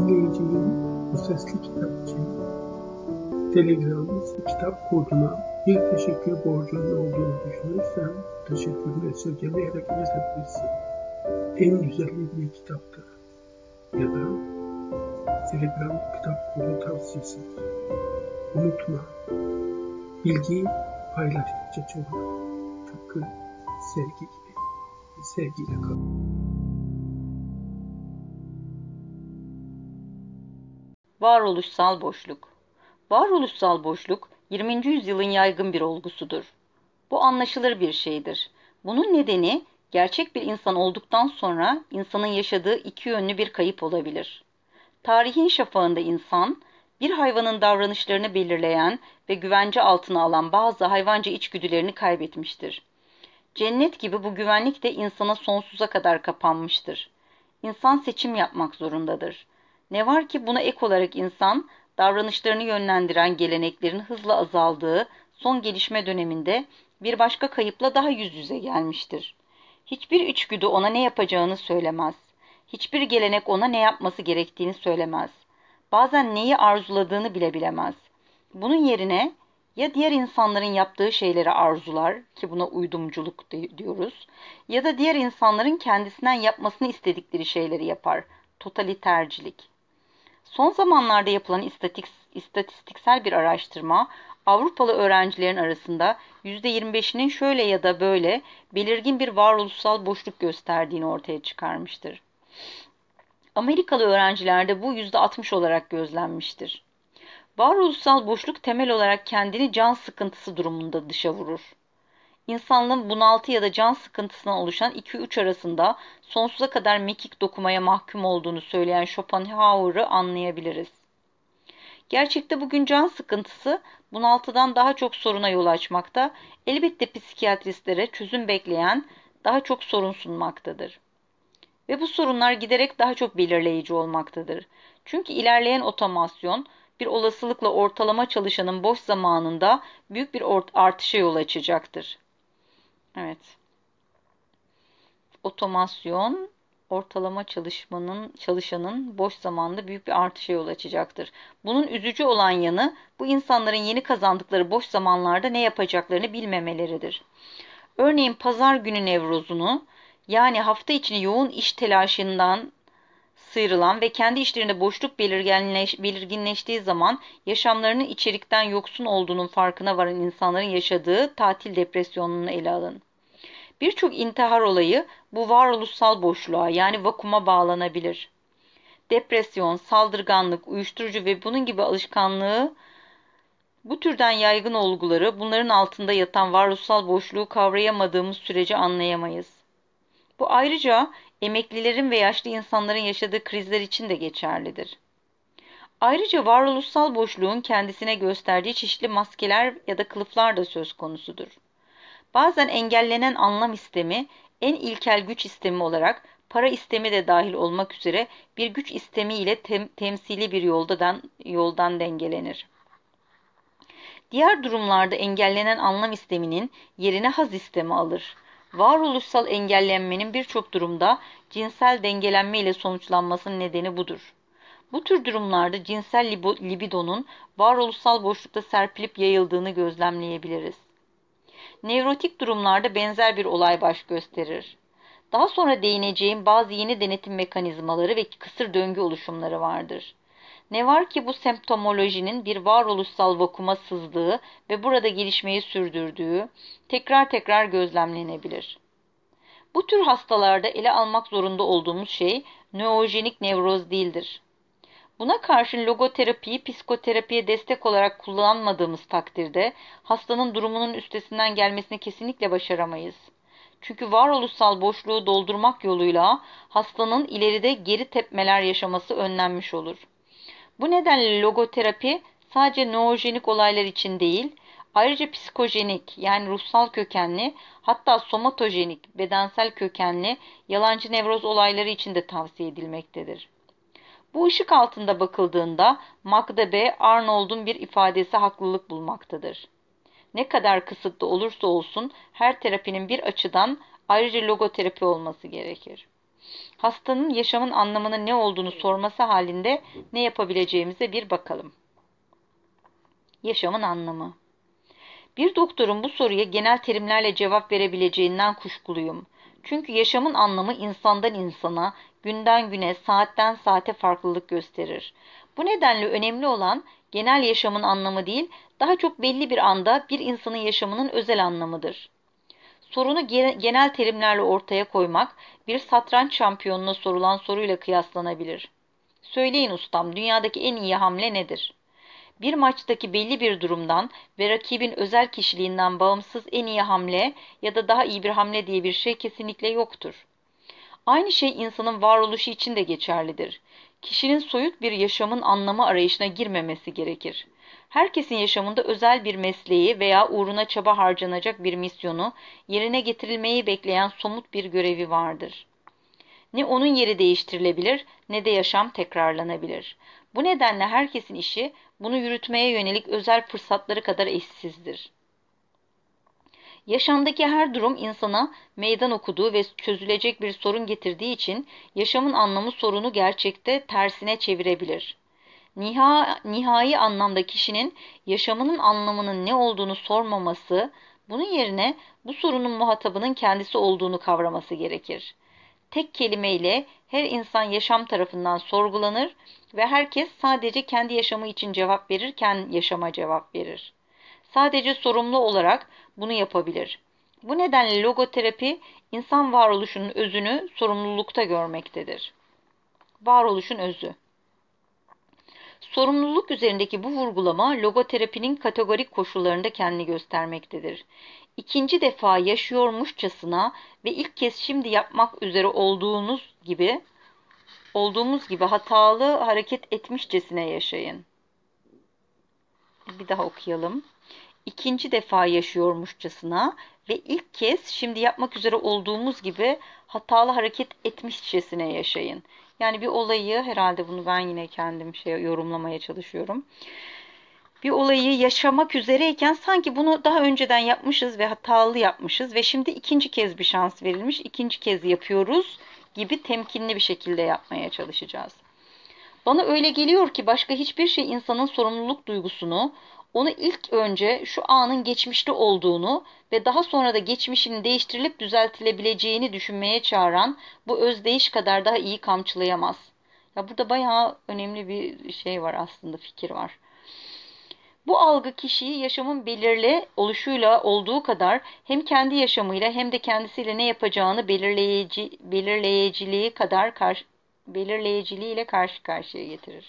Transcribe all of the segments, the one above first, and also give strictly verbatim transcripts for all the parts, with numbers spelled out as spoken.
dinleyicinin bu sesli kitap için Telegram kitap koduna bir teşekkür borcunun olduğunu düşünürsen teşekkürünü esirgemeyerek iletebilirsin. En güzeli bir kitaptır ya da Telegram kitap kodu tavsiyesidir. Unutma, bilgi paylaştıkça çoğalır. Tıpkı sevgi gibi. Sevgiyle kal. Varoluşsal boşluk. Varoluşsal boşluk, yirminci yüzyılın yaygın bir olgusudur. Bu anlaşılır bir şeydir. Bunun nedeni, gerçek bir insan olduktan sonra insanın yaşadığı iki yönlü bir kayıp olabilir. Tarihin şafağında insan, bir hayvanın davranışlarını belirleyen ve güvence altına alan bazı hayvanca içgüdülerini kaybetmiştir. Cennet gibi bu güvenlik de insana sonsuza kadar kapanmıştır. İnsan seçim yapmak zorundadır. Ne var ki buna ek olarak insan, davranışlarını yönlendiren geleneklerin hızla azaldığı son gelişme döneminde bir başka kayıpla daha yüz yüze gelmiştir. Hiçbir içgüdü ona ne yapacağını söylemez. Hiçbir gelenek ona ne yapması gerektiğini söylemez. Bazen neyi arzuladığını bile bilemez. Bunun yerine ya diğer insanların yaptığı şeyleri arzular ki buna uydumculuk diyoruz ya da diğer insanların kendisinden yapmasını istedikleri şeyleri yapar. Totalitercilik. Son zamanlarda yapılan istatik, istatistiksel bir araştırma Avrupalı öğrencilerin arasında yüzde yirmi beşinin şöyle ya da böyle belirgin bir varoluşsal boşluk gösterdiğini ortaya çıkarmıştır. Amerikalı öğrencilerde bu yüzde altmış olarak gözlenmiştir. Varoluşsal boşluk temel olarak kendini can sıkıntısı durumunda dışa vurur. İnsanlığın bunaltı ya da can sıkıntısından oluşan iki üç arasında sonsuza kadar mekik dokumaya mahkum olduğunu söyleyen Schopenhauer'ı anlayabiliriz. Gerçekte bugün can sıkıntısı bunaltıdan daha çok soruna yol açmakta, elbette psikiyatristlere çözüm bekleyen daha çok sorun sunmaktadır. Ve bu sorunlar giderek daha çok belirleyici olmaktadır. Çünkü ilerleyen otomasyon bir olasılıkla ortalama çalışanın boş zamanında büyük bir artışa yol açacaktır. Evet. Otomasyon ortalama çalışmanın çalışanın boş zamanda büyük bir artışa yol açacaktır. Bunun üzücü olan yanı bu insanların yeni kazandıkları boş zamanlarda ne yapacaklarını bilmemeleridir. Örneğin pazar günü nevrozunu yani hafta içini yoğun iş telaşından sıyrılan ve kendi işlerinde boşluk belirginleş, belirginleştiği zaman yaşamlarının içerikten yoksun olduğunun farkına varan insanların yaşadığı tatil depresyonunu ele alın. Birçok intihar olayı bu varoluşsal boşluğa yani vakuma bağlanabilir. Depresyon, saldırganlık, uyuşturucu ve bunun gibi alışkanlığı bu türden yaygın olguları bunların altında yatan varoluşsal boşluğu kavrayamadığımız sürece anlayamayız. Bu ayrıca emeklilerin ve yaşlı insanların yaşadığı krizler için de geçerlidir. Ayrıca varoluşsal boşluğun kendisine gösterdiği çeşitli maskeler ya da kılıflar da söz konusudur. Bazen engellenen anlam istemi, en ilkel güç istemi olarak para istemi de dahil olmak üzere bir güç istemi ile tem temsili bir yoldan, yoldan dengelenir. Diğer durumlarda engellenen anlam isteminin yerine haz istemi alır. Varoluşsal engellenmenin birçok durumda cinsel dengelenme ile sonuçlanmasının nedeni budur. Bu tür durumlarda cinsel libidonun varoluşsal boşlukta serpilip yayıldığını gözlemleyebiliriz. Nevrotik durumlarda benzer bir olay baş gösterir. Daha sonra değineceğim bazı yeni denetim mekanizmaları ve kısır döngü oluşumları vardır. Ne var ki bu semptomolojinin bir varoluşsal vakuma sızdığı ve burada gelişmeyi sürdürdüğü tekrar tekrar gözlemlenebilir. Bu tür hastalarda ele almak zorunda olduğumuz şey nörojenik nevroz değildir. Buna karşın logoterapiyi psikoterapiye destek olarak kullanmadığımız takdirde hastanın durumunun üstesinden gelmesini kesinlikle başaramayız. Çünkü varoluşsal boşluğu doldurmak yoluyla hastanın ileride geri tepmeler yaşaması önlenmiş olur. Bu nedenle logoterapi sadece noojenik olaylar için değil, ayrıca psikojenik yani ruhsal kökenli hatta somatojenik bedensel kökenli yalancı nevroz olayları için de tavsiye edilmektedir. Bu ışık altında bakıldığında Magda B. Arnold'un bir ifadesi haklılık bulmaktadır. Ne kadar kısıtlı olursa olsun her terapinin bir açıdan ayrıca logoterapi olması gerekir. Hastanın yaşamın anlamının ne olduğunu sorması halinde ne yapabileceğimize bir bakalım. Yaşamın anlamı. Bir doktorun bu soruya genel terimlerle cevap verebileceğinden kuşkuluyum. Çünkü yaşamın anlamı insandan insana, günden güne, saatten saate farklılık gösterir. Bu nedenle önemli olan genel yaşamın anlamı değil, daha çok belli bir anda bir insanın yaşamının özel anlamıdır. Sorunu genel terimlerle ortaya koymak, bir satranç şampiyonuna sorulan soruyla kıyaslanabilir. Söyleyin ustam, dünyadaki en iyi hamle nedir? Bir maçtaki belli bir durumdan ve rakibin özel kişiliğinden bağımsız en iyi hamle ya da daha iyi bir hamle diye bir şey kesinlikle yoktur. Aynı şey insanın varoluşu için de geçerlidir. Kişinin soyut bir yaşamın anlamı arayışına girmemesi gerekir. Herkesin yaşamında özel bir mesleği veya uğruna çaba harcanacak bir misyonu, yerine getirilmeyi bekleyen somut bir görevi vardır. Ne onun yeri değiştirilebilir ne de yaşam tekrarlanabilir. Bu nedenle herkesin işi bunu yürütmeye yönelik özel fırsatları kadar eşsizdir. Yaşamdaki her durum insana meydan okuduğu ve çözülecek bir sorun getirdiği için yaşamın anlamı sorunu gerçekte tersine çevirebilir. Niha, nihai anlamda kişinin yaşamının anlamının ne olduğunu sormaması, bunun yerine bu sorunun muhatabının kendisi olduğunu kavraması gerekir. Tek kelimeyle her insan yaşam tarafından sorgulanır ve herkes sadece kendi yaşamı için cevap verirken yaşama cevap verir. Sadece sorumlu olarak bunu yapabilir. Bu nedenle logoterapi insan varoluşunun özünü sorumlulukta görmektedir. Varoluşun özü. Sorumluluk üzerindeki bu vurgulama logoterapinin kategorik koşullarında kendini göstermektedir. İkinci defa yaşıyormuşçasına ve ilk kez şimdi yapmak üzere olduğunuz gibi olduğumuz gibi hatalı hareket etmişçesine yaşayın. Bir daha okuyalım. İkinci defa yaşıyormuşçasına ve ilk kez şimdi yapmak üzere olduğumuz gibi hatalı hareket etmişçesine yaşayın. Yani bir olayı, herhalde bunu ben yine kendim şey yorumlamaya çalışıyorum. Bir olayı yaşamak üzereyken sanki bunu daha önceden yapmışız ve hatalı yapmışız ve şimdi ikinci kez bir şans verilmiş, ikinci kez yapıyoruz gibi temkinli bir şekilde yapmaya çalışacağız. Bana öyle geliyor ki başka hiçbir şey insanın sorumluluk duygusunu, onu ilk önce şu anın geçmişte olduğunu ve daha sonra da geçmişinin değiştirilip düzeltilebileceğini düşünmeye çağıran bu özdeyiş kadar daha iyi kamçılayamaz. Ya burada bayağı önemli bir şey var, aslında fikir var. Bu algı kişiyi yaşamın belirli oluşuyla olduğu kadar hem kendi yaşamıyla hem de kendisiyle ne yapacağını belirleyici, belirleyiciliği kadar karşı, belirleyiciliğiyle karşı karşıya getirir.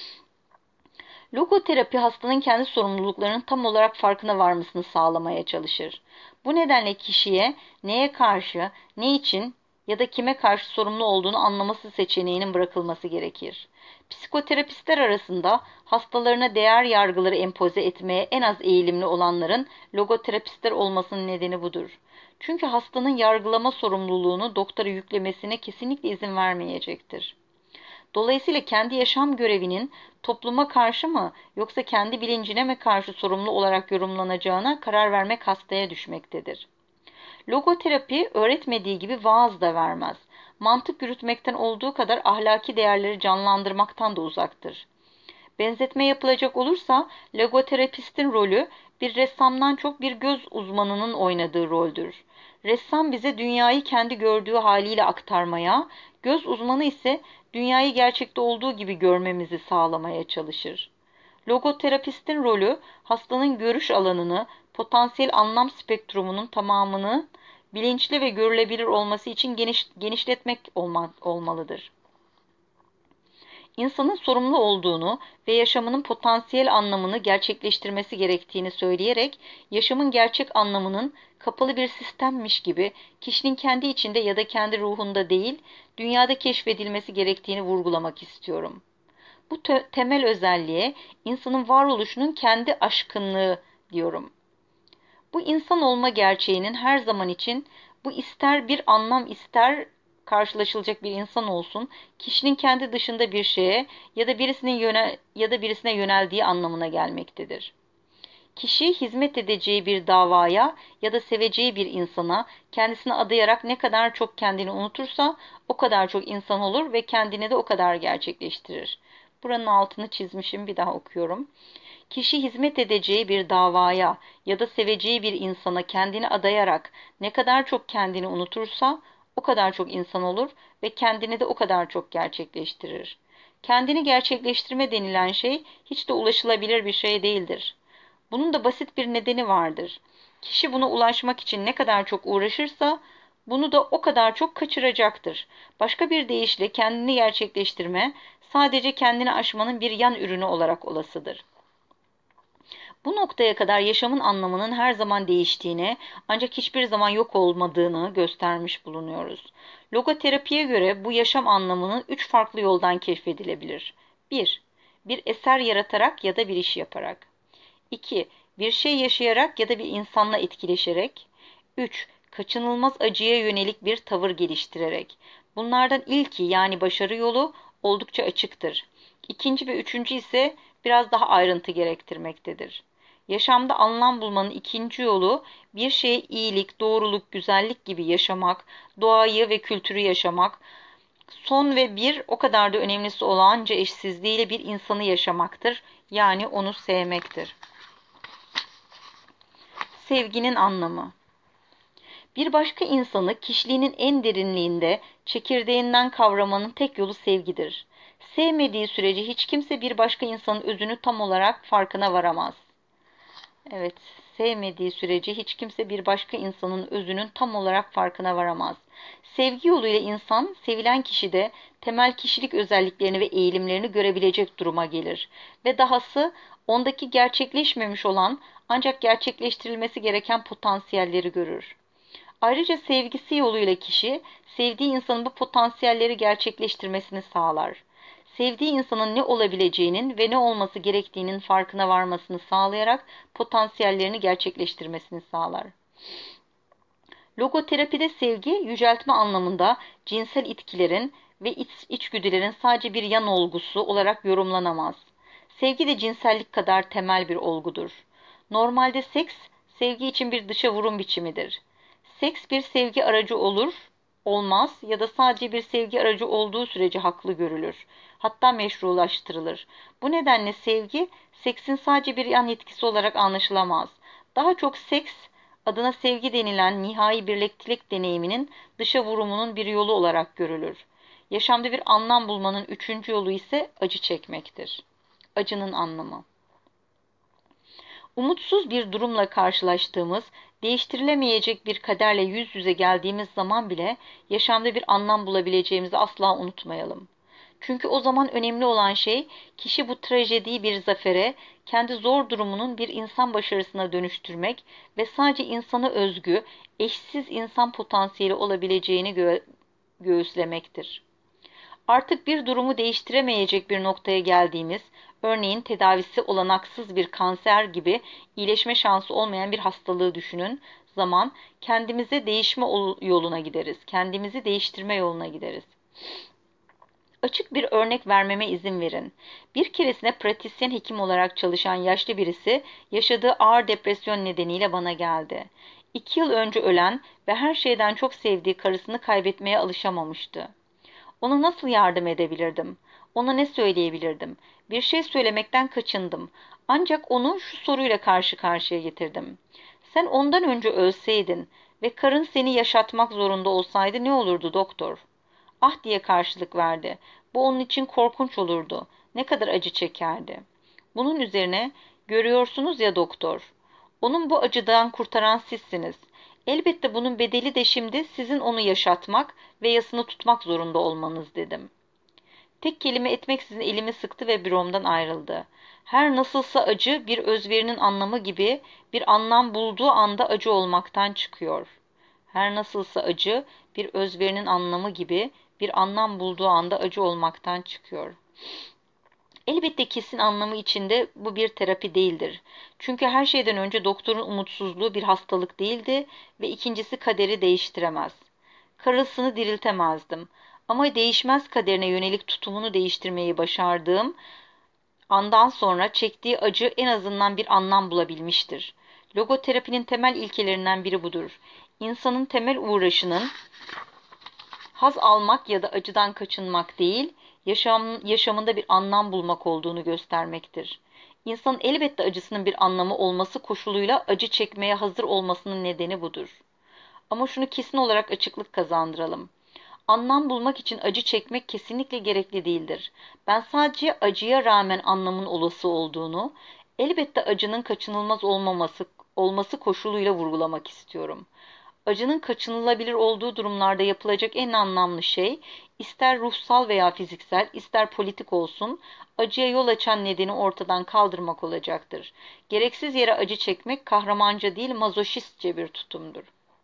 Logoterapi hastanın kendi sorumluluklarının tam olarak farkına varmasını sağlamaya çalışır. Bu nedenle kişiye neye karşı, ne için ya da kime karşı sorumlu olduğunu anlaması seçeneğinin bırakılması gerekir. Psikoterapistler arasında hastalarına değer yargıları empoze etmeye en az eğilimli olanların logoterapistler olmasının nedeni budur. Çünkü hastanın yargılama sorumluluğunu doktora yüklemesine kesinlikle izin vermeyecektir. Dolayısıyla kendi yaşam görevinin topluma karşı mı yoksa kendi bilincine mi karşı sorumlu olarak yorumlanacağına karar vermek hastaya düşmektedir. Logoterapi öğretmediği gibi vaaz da vermez. Mantık yürütmekten olduğu kadar ahlaki değerleri canlandırmaktan da uzaktır. Benzetme yapılacak olursa logoterapistin rolü bir ressamdan çok bir göz uzmanının oynadığı roldür. Ressam bize dünyayı kendi gördüğü haliyle aktarmaya, göz uzmanı ise dünyayı gerçekte olduğu gibi görmemizi sağlamaya çalışır. Logoterapistin rolü hastanın görüş alanını, potansiyel anlam spektrumunun tamamını bilinçli ve görülebilir olması için geniş, genişletmek olma, olmalıdır. İnsanın sorumlu olduğunu ve yaşamının potansiyel anlamını gerçekleştirmesi gerektiğini söyleyerek, yaşamın gerçek anlamının kapalı bir sistemmiş gibi kişinin kendi içinde ya da kendi ruhunda değil, dünyada keşfedilmesi gerektiğini vurgulamak istiyorum. Bu temel özelliğe insanın varoluşunun kendi aşkınlığı diyorum. Bu insan olma gerçeğinin her zaman için, bu ister bir anlam ister karşılaşılacak bir insan olsun, kişinin kendi dışında bir şeye ya da birisinin yönel ya da birisine yöneldiği anlamına gelmektedir. Kişi hizmet edeceği bir davaya ya da seveceği bir insana kendisini adayarak ne kadar çok kendini unutursa o kadar çok insan olur ve kendini de o kadar gerçekleştirir. Buranın altını çizmişim, bir daha okuyorum. Kişi hizmet edeceği bir davaya ya da seveceği bir insana kendini adayarak ne kadar çok kendini unutursa o kadar çok insan olur ve kendini de o kadar çok gerçekleştirir. Kendini gerçekleştirme denilen şey hiç de ulaşılabilir bir şey değildir. Bunun da basit bir nedeni vardır. Kişi buna ulaşmak için ne kadar çok uğraşırsa bunu da o kadar çok kaçıracaktır. Başka bir deyişle kendini gerçekleştirme sadece kendini aşmanın bir yan ürünü olarak olasıdır. Bu noktaya kadar yaşamın anlamının her zaman değiştiğini, ancak hiçbir zaman yok olmadığını göstermiş bulunuyoruz. Logoterapiye göre bu yaşam anlamının üç farklı yoldan keşfedilebilir. bir. Bir eser yaratarak ya da bir iş yaparak. iki. Bir şey yaşayarak ya da bir insanla etkileşerek. üç. Kaçınılmaz acıya yönelik bir tavır geliştirerek. Bunlardan ilki, yani başarı yolu, oldukça açıktır. İkinci ve üçüncü ise biraz daha ayrıntı gerektirmektedir. Yaşamda anlam bulmanın ikinci yolu, bir şeye iyilik, doğruluk, güzellik gibi yaşamak, doğayı ve kültürü yaşamak. Son ve bir o kadar da önemlisi olanca eşsizliğiyle bir insanı yaşamaktır. Yani onu sevmektir. Sevginin anlamı. Bir başka insanı kişiliğinin en derinliğinde, çekirdeğinden kavramanın tek yolu sevgidir. Sevmediği sürece hiç kimse bir başka insanın özünü tam olarak farkına varamaz. Evet, sevmediği sürece hiç kimse bir başka insanın özünün tam olarak farkına varamaz. Sevgi yoluyla insan, sevilen kişide temel kişilik özelliklerini ve eğilimlerini görebilecek duruma gelir. Ve dahası ondaki gerçekleşmemiş olan ancak gerçekleştirilmesi gereken potansiyelleri görür. Ayrıca sevgisi yoluyla kişi, sevdiği insanın bu potansiyelleri gerçekleştirmesini sağlar. Sevdiği insanın ne olabileceğinin ve ne olması gerektiğinin farkına varmasını sağlayarak potansiyellerini gerçekleştirmesini sağlar. Logoterapide sevgi, yüceltme anlamında cinsel itkilerin ve iç, içgüdülerin sadece bir yan olgusu olarak yorumlanamaz. Sevgi de cinsellik kadar temel bir olgudur. Normalde seks, sevgi için bir dışa vurum biçimidir. Seks bir sevgi aracı olur, olmaz ya da sadece bir sevgi aracı olduğu sürece haklı görülür. Hatta meşrulaştırılır. Bu nedenle sevgi, seksin sadece bir yan etkisi olarak anlaşılamaz. Daha çok seks, adına sevgi denilen nihai birliktelik deneyiminin dışa vurumunun bir yolu olarak görülür. Yaşamda bir anlam bulmanın üçüncü yolu ise acı çekmektir. Acının anlamı. Umutsuz bir durumla karşılaştığımız, değiştirilemeyecek bir kaderle yüz yüze geldiğimiz zaman bile yaşamda bir anlam bulabileceğimizi asla unutmayalım. Çünkü o zaman önemli olan şey, kişi bu trajediyi bir zafere, kendi zor durumunun bir insan başarısına dönüştürmek ve sadece insana özgü, eşsiz insan potansiyeli olabileceğini gö göğüslemektir. Artık bir durumu değiştiremeyecek bir noktaya geldiğimiz, örneğin tedavisi olanaksız bir kanser gibi iyileşme şansı olmayan bir hastalığı düşünün, zaman kendimize değişme yoluna gideriz, kendimizi değiştirme yoluna gideriz. Açık bir örnek vermeme izin verin. Bir keresinde pratisyen hekim olarak çalışan yaşlı birisi yaşadığı ağır depresyon nedeniyle bana geldi. İki yıl önce ölen ve her şeyden çok sevdiği karısını kaybetmeye alışamamıştı. Ona nasıl yardım edebilirdim? Ona ne söyleyebilirdim? Bir şey söylemekten kaçındım. Ancak onu şu soruyla karşı karşıya getirdim. Sen ondan önce ölseydin ve karın seni yaşatmak zorunda olsaydı ne olurdu doktor? Ah diye karşılık verdi. Bu onun için korkunç olurdu. Ne kadar acı çekerdi. Bunun üzerine, görüyorsunuz ya doktor, onun bu acıdan kurtaran sizsiniz. Elbette bunun bedeli de şimdi sizin onu yaşatmak ve yasını tutmak zorunda olmanız dedim. Tek kelime etmeksizin elimi sıktı ve büromdan ayrıldı. Her nasılsa acı bir özverinin anlamı gibi bir anlam bulduğu anda acı olmaktan çıkıyor. Her nasılsa acı bir özverinin anlamı gibi bir anlam bulduğu anda acı olmaktan çıkıyor. Elbette kesin anlamı içinde bu bir terapi değildir. Çünkü her şeyden önce doktorun umutsuzluğu bir hastalık değildi ve ikincisi kaderi değiştiremez. Karısını diriltemezdim. Ama değişmez kaderine yönelik tutumunu değiştirmeyi başardığım andan sonra çektiği acı en azından bir anlam bulabilmiştir. Logoterapinin temel ilkelerinden biri budur. İnsanın temel uğraşının haz almak ya da acıdan kaçınmak değil, yaşam, yaşamında bir anlam bulmak olduğunu göstermektir. İnsanın elbette acısının bir anlamı olması koşuluyla acı çekmeye hazır olmasının nedeni budur. Ama şunu kesin olarak açıklık kazandıralım. Anlam bulmak için acı çekmek kesinlikle gerekli değildir. Ben sadece acıya rağmen anlamın olası olduğunu, elbette acının kaçınılmaz olmaması, olması koşuluyla vurgulamak istiyorum. Acının kaçınılabilir olduğu durumlarda yapılacak en anlamlı şey, ister ruhsal veya fiziksel, ister politik olsun, acıya yol açan nedeni ortadan kaldırmak olacaktır. Gereksiz yere acı çekmek kahramanca değil, mazoşistçe bir tutumdur.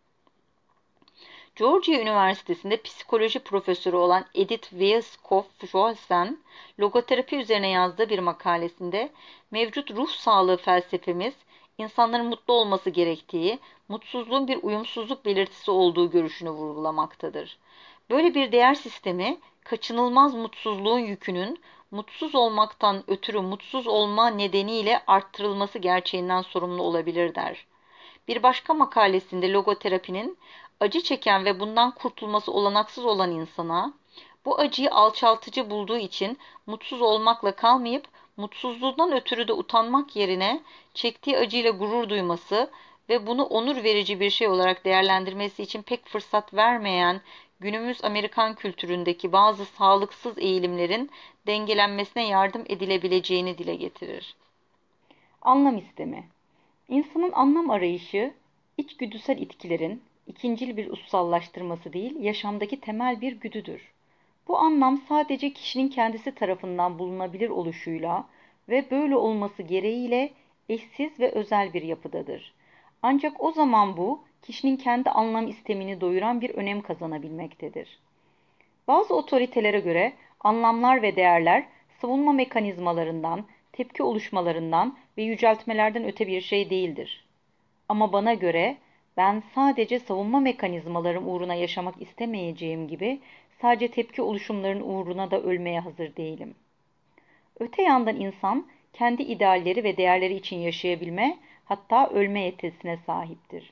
Georgia Üniversitesi'nde psikoloji profesörü olan Edith Weiskopf-Johansen, logoterapi üzerine yazdığı bir makalesinde, mevcut ruh sağlığı felsefemiz, insanların mutlu olması gerektiği, mutsuzluğun bir uyumsuzluk belirtisi olduğu görüşünü vurgulamaktadır. Böyle bir değer sistemi, kaçınılmaz mutsuzluğun yükünün, mutsuz olmaktan ötürü mutsuz olma nedeniyle arttırılması gerçeğinden sorumlu olabilir der. Bir başka makalesinde logoterapinin, acı çeken ve bundan kurtulması olanaksız olan insana, bu acıyı alçaltıcı bulduğu için mutsuz olmakla kalmayıp, mutsuzluğundan ötürü de utanmak yerine çektiği acıyla gurur duyması ve bunu onur verici bir şey olarak değerlendirmesi için pek fırsat vermeyen günümüz Amerikan kültüründeki bazı sağlıksız eğilimlerin dengelenmesine yardım edilebileceğini dile getirir. Anlam istemi. İnsanın anlam arayışı, içgüdüsel itkilerin ikincil bir ussallaştırması değil, yaşamdaki temel bir güdüdür. Bu anlam sadece kişinin kendisi tarafından bulunabilir oluşuyla ve böyle olması gereğiyle eşsiz ve özel bir yapıdadır. Ancak o zaman bu, kişinin kendi anlam istemini doyuran bir önem kazanabilmektedir. Bazı otoritelere göre anlamlar ve değerler savunma mekanizmalarından, tepki oluşmalarından ve yüceltmelerden öte bir şey değildir. Ama bana göre ben sadece savunma mekanizmalarım uğruna yaşamak istemeyeceğim gibi sadece tepki oluşumların uğruna da ölmeye hazır değilim. Öte yandan insan kendi idealleri ve değerleri için yaşayabilme, hatta ölme yetisine sahiptir.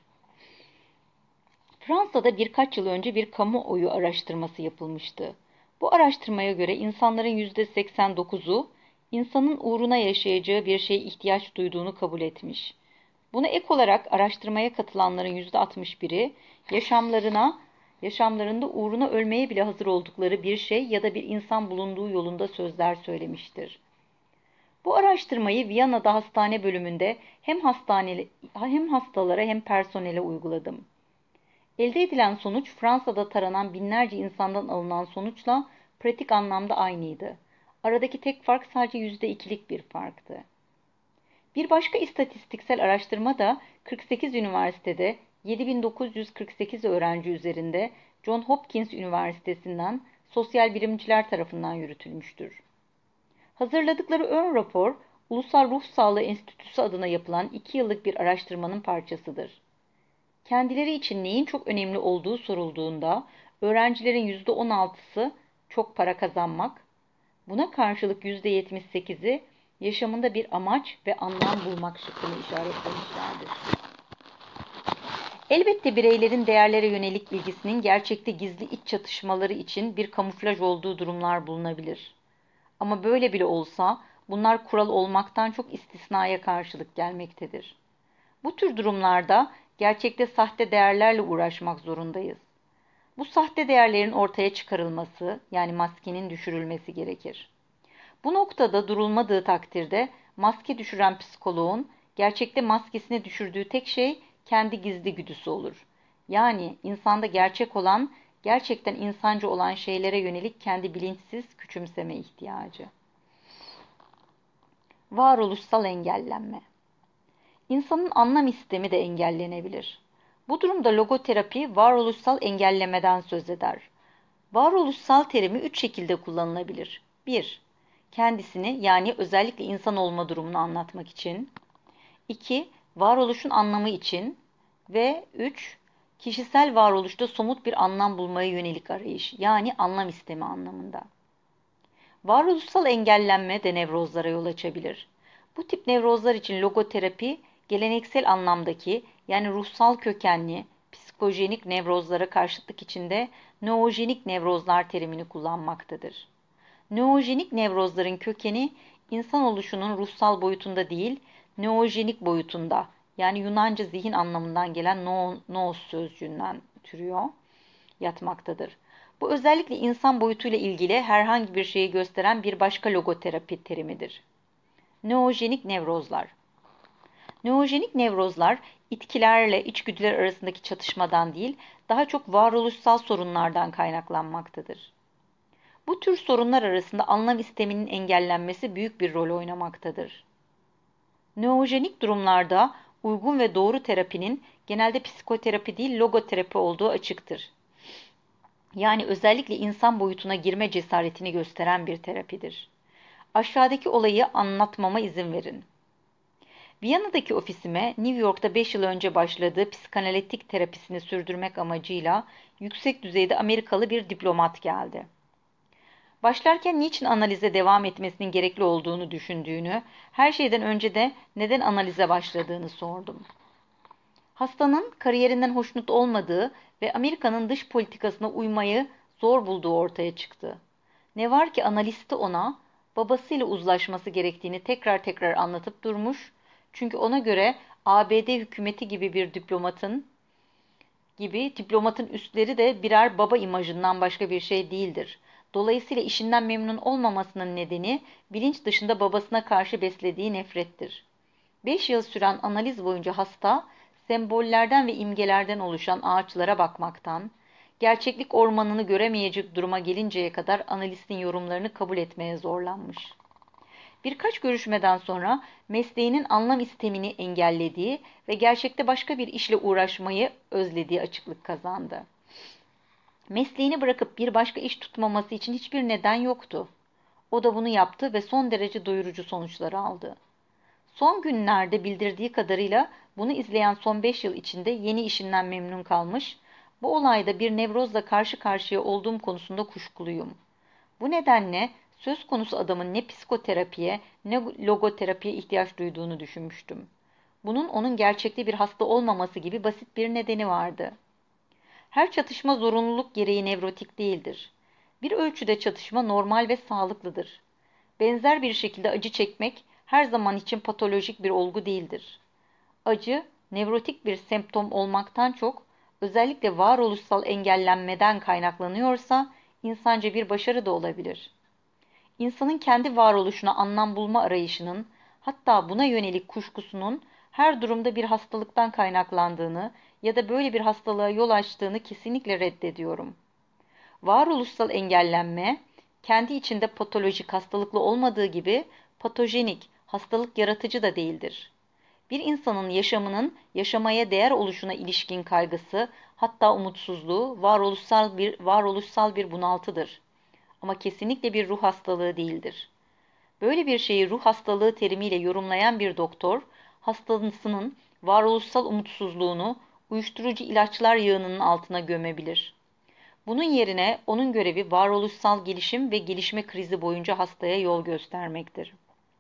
Fransa'da birkaç yıl önce bir kamuoyu araştırması yapılmıştı. Bu araştırmaya göre insanların yüzde seksen dokuzu insanın uğruna yaşayacağı bir şeye ihtiyaç duyduğunu kabul etmiş. Buna ek olarak araştırmaya katılanların yüzde altmış biri yaşamlarına, yaşamlarında uğruna ölmeye bile hazır oldukları bir şey ya da bir insan bulunduğu yolunda sözler söylemiştir. Bu araştırmayı Viyana'da hastane bölümünde hem hastane hem hastalara hem personele uyguladım. Elde edilen sonuç Fransa'da taranan binlerce insandan alınan sonuçla pratik anlamda aynıydı. Aradaki tek fark sadece yüzde ikilik bir farktı. Bir başka istatistiksel araştırma da kırk sekiz üniversitede yedi bin dokuz yüz kırk sekiz öğrenci üzerinde John Hopkins Üniversitesi'nden sosyal bilimciler tarafından yürütülmüştür. Hazırladıkları ön rapor, Ulusal Ruh Sağlığı Enstitüsü adına yapılan iki yıllık bir araştırmanın parçasıdır. Kendileri için neyin çok önemli olduğu sorulduğunda öğrencilerin yüzde on altısı çok para kazanmak, buna karşılık yüzde yetmiş sekizi yaşamında bir amaç ve anlam bulmak şeklinde işaretlemişlerdir. Elbette bireylerin değerlere yönelik ilgisinin gerçekte gizli iç çatışmaları için bir kamuflaj olduğu durumlar bulunabilir. Ama böyle bile olsa bunlar kural olmaktan çok istisnaya karşılık gelmektedir. Bu tür durumlarda gerçekte sahte değerlerle uğraşmak zorundayız. Bu sahte değerlerin ortaya çıkarılması, yani maskenin düşürülmesi gerekir. Bu noktada durulmadığı takdirde maske düşüren psikoloğun gerçekte maskesini düşürdüğü tek şey kendi gizli güdüsü olur. Yani insanda gerçek olan, gerçekten insancı olan şeylere yönelik kendi bilinçsiz küçümseme ihtiyacı. Varoluşsal engellenme. İnsanın anlam istemi de engellenebilir. Bu durumda logoterapi varoluşsal engellemeden söz eder. Varoluşsal terimi üç şekilde kullanılabilir. bir Kendisini, yani özellikle insan olma durumunu anlatmak için. iki Varoluşun anlamı için. Ve üç Kişisel varoluşta somut bir anlam bulmaya yönelik arayış, yani anlam istemi anlamında. Varoluşsal engellenme de nevrozlara yol açabilir. Bu tip nevrozlar için logoterapi, geleneksel anlamdaki yani ruhsal kökenli, psikojenik nevrozlara karşıtlık içinde noojenik nevrozlar terimini kullanmaktadır. Noojenik nevrozların kökeni insan oluşunun ruhsal boyutunda değil, noojenik boyutunda yani Yunanca zihin anlamından gelen no, nous sözcüğünden türüyor, yatmaktadır. Bu özellikle insan boyutuyla ilgili herhangi bir şeyi gösteren bir başka logoterapi terimidir. Noojenik nevrozlar. Noojenik nevrozlar itkilerle içgüdüler arasındaki çatışmadan değil, daha çok varoluşsal sorunlardan kaynaklanmaktadır. Bu tür sorunlar arasında anlam isteminin engellenmesi büyük bir rol oynamaktadır. Noojenik durumlarda uygun ve doğru terapinin genelde psikoterapi değil logoterapi olduğu açıktır. Yani özellikle insan boyutuna girme cesaretini gösteren bir terapidir. Aşağıdaki olayı anlatmama izin verin. Viyana'daki ofisime New York'ta beş yıl önce başladığı psikanalitik terapisini sürdürmek amacıyla yüksek düzeyde Amerikalı bir diplomat geldi. Başlarken niçin analize devam etmesinin gerekli olduğunu düşündüğünü, her şeyden önce de neden analize başladığını sordum. Hastanın kariyerinden hoşnut olmadığı ve Amerika'nın dış politikasına uymayı zor bulduğu ortaya çıktı. Ne var ki analisti ona babasıyla uzlaşması gerektiğini tekrar tekrar anlatıp durmuş. Çünkü ona göre A B D hükümeti gibi bir diplomatın gibi diplomatın üstleri de birer baba imajından başka bir şey değildir. Dolayısıyla işinden memnun olmamasının nedeni bilinç dışında babasına karşı beslediği nefrettir. Beş yıl süren analiz boyunca hasta, sembollerden ve imgelerden oluşan ağaçlara bakmaktan, gerçeklik ormanını göremeyecek duruma gelinceye kadar analistin yorumlarını kabul etmeye zorlanmış. Birkaç görüşmeden sonra mesleğinin anlam istemini engellediği ve gerçekte başka bir işle uğraşmayı özlediği açıklık kazandı. Mesleğini bırakıp bir başka iş tutmaması için hiçbir neden yoktu. O da bunu yaptı ve son derece doyurucu sonuçları aldı. Son günlerde bildirdiği kadarıyla bunu izleyen son beş yıl içinde yeni işinden memnun kalmış, bu olayda bir nevrozla karşı karşıya olduğum konusunda kuşkuluyum. Bu nedenle söz konusu adamın ne psikoterapiye ne logoterapiye ihtiyaç duyduğunu düşünmüştüm. Bunun onun gerçekte bir hasta olmaması gibi basit bir nedeni vardı. Her çatışma zorunluluk gereği nevrotik değildir. Bir ölçüde çatışma normal ve sağlıklıdır. Benzer bir şekilde acı çekmek her zaman için patolojik bir olgu değildir. Acı, nevrotik bir semptom olmaktan çok, özellikle varoluşsal engellenmeden kaynaklanıyorsa, insanca bir başarı da olabilir. İnsanın kendi varoluşuna anlam bulma arayışının, hatta buna yönelik kuşkusunun her durumda bir hastalıktan kaynaklandığını ya da böyle bir hastalığa yol açtığını kesinlikle reddediyorum. Varoluşsal engellenme, kendi içinde patolojik hastalıklı olmadığı gibi patojenik, hastalık yaratıcı da değildir. Bir insanın yaşamının yaşamaya değer oluşuna ilişkin kaygısı, hatta umutsuzluğu varoluşsal bir varoluşsal bir bunaltıdır. Ama kesinlikle bir ruh hastalığı değildir. Böyle bir şeyi ruh hastalığı terimiyle yorumlayan bir doktor, hastasının varoluşsal umutsuzluğunu uyuşturucu ilaçlar yığınının altına gömebilir. Bunun yerine onun görevi varoluşsal gelişim ve gelişme krizi boyunca hastaya yol göstermektir.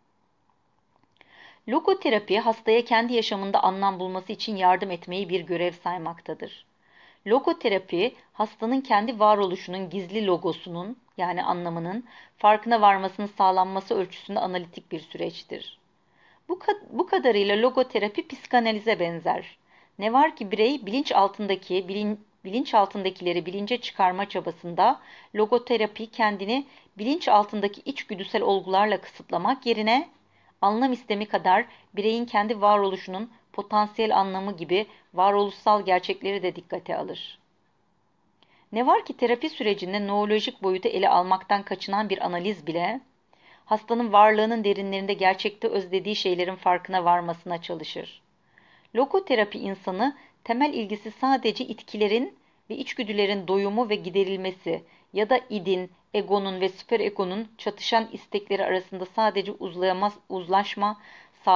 Logoterapi hastaya kendi yaşamında anlam bulması için yardım etmeyi bir görev saymaktadır. Logoterapi, hastanın kendi varoluşunun gizli logosunun yani anlamının farkına varmasının sağlanması ölçüsünde analitik bir süreçtir. Bu, bu kadarıyla logoterapi psikanalize benzer. Ne var ki birey bilinç altındaki bilin, bilinç altındakileri bilince çıkarma çabasında logoterapi kendini bilinç altındaki içgüdüsel olgularla kısıtlamak yerine anlam istemi kadar bireyin kendi varoluşunun potansiyel anlamı gibi varoluşsal gerçekleri de dikkate alır. Ne var ki terapi sürecinde noolojik boyutu ele almaktan kaçınan bir analiz bile, hastanın varlığının derinlerinde gerçekte özlediği şeylerin farkına varmasına çalışır. Logoterapi insanı temel ilgisi sadece itkilerin ve içgüdülerin doyumu ve giderilmesi ya da idin, egonun ve süperegonun çatışan istekleri arasında sadece uzlayamaz, uzlaşma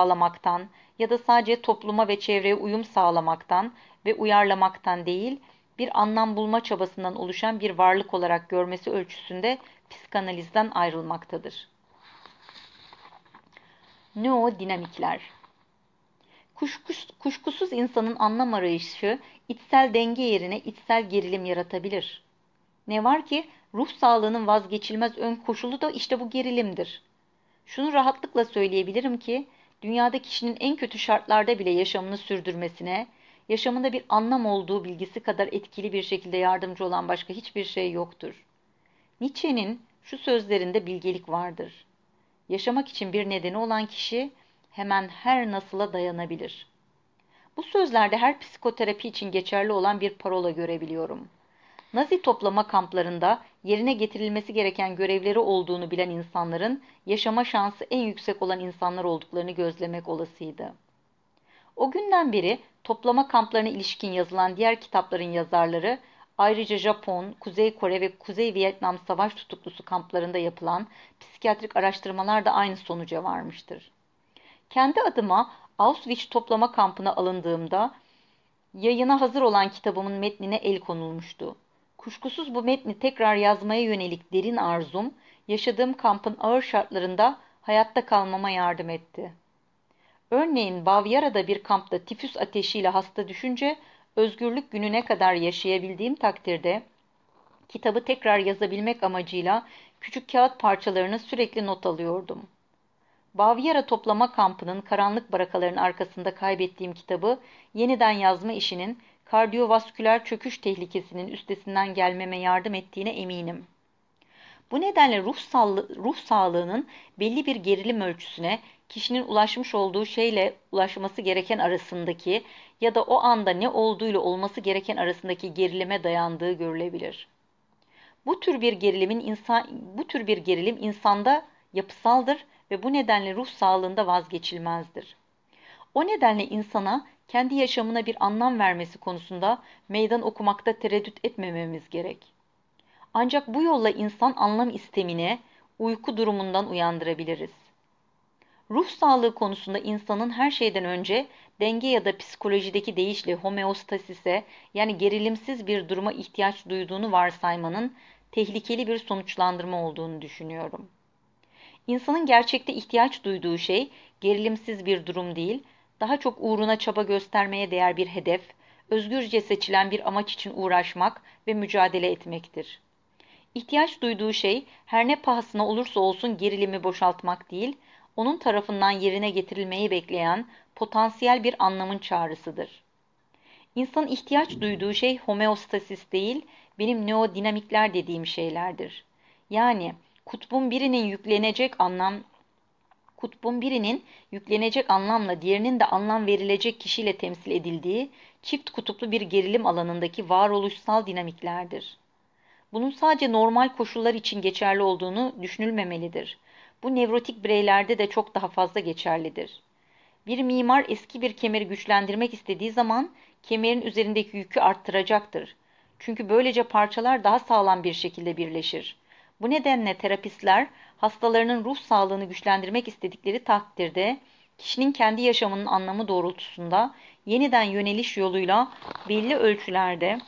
sağlamaktan ya da sadece topluma ve çevreye uyum sağlamaktan ve uyarlamaktan değil, bir anlam bulma çabasından oluşan bir varlık olarak görmesi ölçüsünde psikanalizden ayrılmaktadır. Neodinamikler. Kuşkus, kuşkusuz insanın anlam arayışı içsel denge yerine içsel gerilim yaratabilir. Ne var ki ruh sağlığının vazgeçilmez ön koşulu da işte bu gerilimdir. Şunu rahatlıkla söyleyebilirim ki dünyada kişinin en kötü şartlarda bile yaşamını sürdürmesine, yaşamında bir anlam olduğu bilgisi kadar etkili bir şekilde yardımcı olan başka hiçbir şey yoktur. Nietzsche'nin şu sözlerinde bilgelik vardır. Yaşamak için bir nedeni olan kişi hemen her nasıla dayanabilir. Bu sözlerde her psikoterapi için geçerli olan bir parola görebiliyorum. Nazi toplama kamplarında yerine getirilmesi gereken görevleri olduğunu bilen insanların yaşama şansı en yüksek olan insanlar olduklarını gözlemek olasıydı. O günden beri toplama kamplarına ilişkin yazılan diğer kitapların yazarları, ayrıca Japon, Kuzey Kore ve Kuzey Vietnam savaş tutuklusu kamplarında yapılan psikiyatrik araştırmalar da aynı sonuca varmıştır. Kendi adıma Auschwitz toplama kampına alındığımda yayına hazır olan kitabımın metnine el konulmuştu. Kuşkusuz bu metni tekrar yazmaya yönelik derin arzum, yaşadığım kampın ağır şartlarında hayatta kalmama yardım etti. Örneğin Bavyera'da bir kampta tifüs ateşiyle hasta düşünce, özgürlük gününe kadar yaşayabildiğim takdirde, kitabı tekrar yazabilmek amacıyla küçük kağıt parçalarını sürekli not alıyordum. Bavyera toplama kampının karanlık barakaların arkasında kaybettiğim kitabı yeniden yazma işinin kardiyovasküler çöküş tehlikesinin üstesinden gelmeme yardım ettiğine eminim. Bu nedenle ruh, sağlığı, ruh sağlığının belli bir gerilim ölçüsüne kişinin ulaşmış olduğu şeyle ulaşması gereken arasındaki ya da o anda ne olduğuyla olması gereken arasındaki gerilime dayandığı görülebilir. Bu tür bir gerilimin insan bu tür bir gerilim insanda yapısaldır ve bu nedenle ruh sağlığında vazgeçilmezdir. O nedenle insana kendi yaşamına bir anlam vermesi konusunda meydan okumakta tereddüt etmememiz gerek. Ancak bu yolla insan anlam istemini uyku durumundan uyandırabiliriz. Ruh sağlığı konusunda insanın her şeyden önce denge ya da psikolojideki deyişle homeostasise yani gerilimsiz bir duruma ihtiyaç duyduğunu varsaymanın tehlikeli bir sonuçlandırma olduğunu düşünüyorum. İnsanın gerçekte ihtiyaç duyduğu şey gerilimsiz bir durum değil, daha çok uğruna çaba göstermeye değer bir hedef, özgürce seçilen bir amaç için uğraşmak ve mücadele etmektir. İhtiyaç duyduğu şey her ne pahasına olursa olsun gerilimi boşaltmak değil, onun tarafından yerine getirilmeyi bekleyen potansiyel bir anlamın çağrısıdır. İnsanın ihtiyaç duyduğu şey homeostasis değil, benim neodinamikler dediğim şeylerdir. Yani kutbun birinin yüklenecek anlam kutbun birinin yüklenecek anlamla diğerinin de anlam verilecek kişiyle temsil edildiği çift kutuplu bir gerilim alanındaki varoluşsal dinamiklerdir. Bunun sadece normal koşullar için geçerli olduğunu düşünülmemelidir. Bu nevrotik bireylerde de çok daha fazla geçerlidir. Bir mimar eski bir kemeri güçlendirmek istediği zaman kemerin üzerindeki yükü arttıracaktır. Çünkü böylece parçalar daha sağlam bir şekilde birleşir. Bu nedenle terapistler hastalarının ruh sağlığını güçlendirmek istedikleri takdirde kişinin kendi yaşamının anlamı doğrultusunda yeniden yöneliş yoluyla belli ölçülerde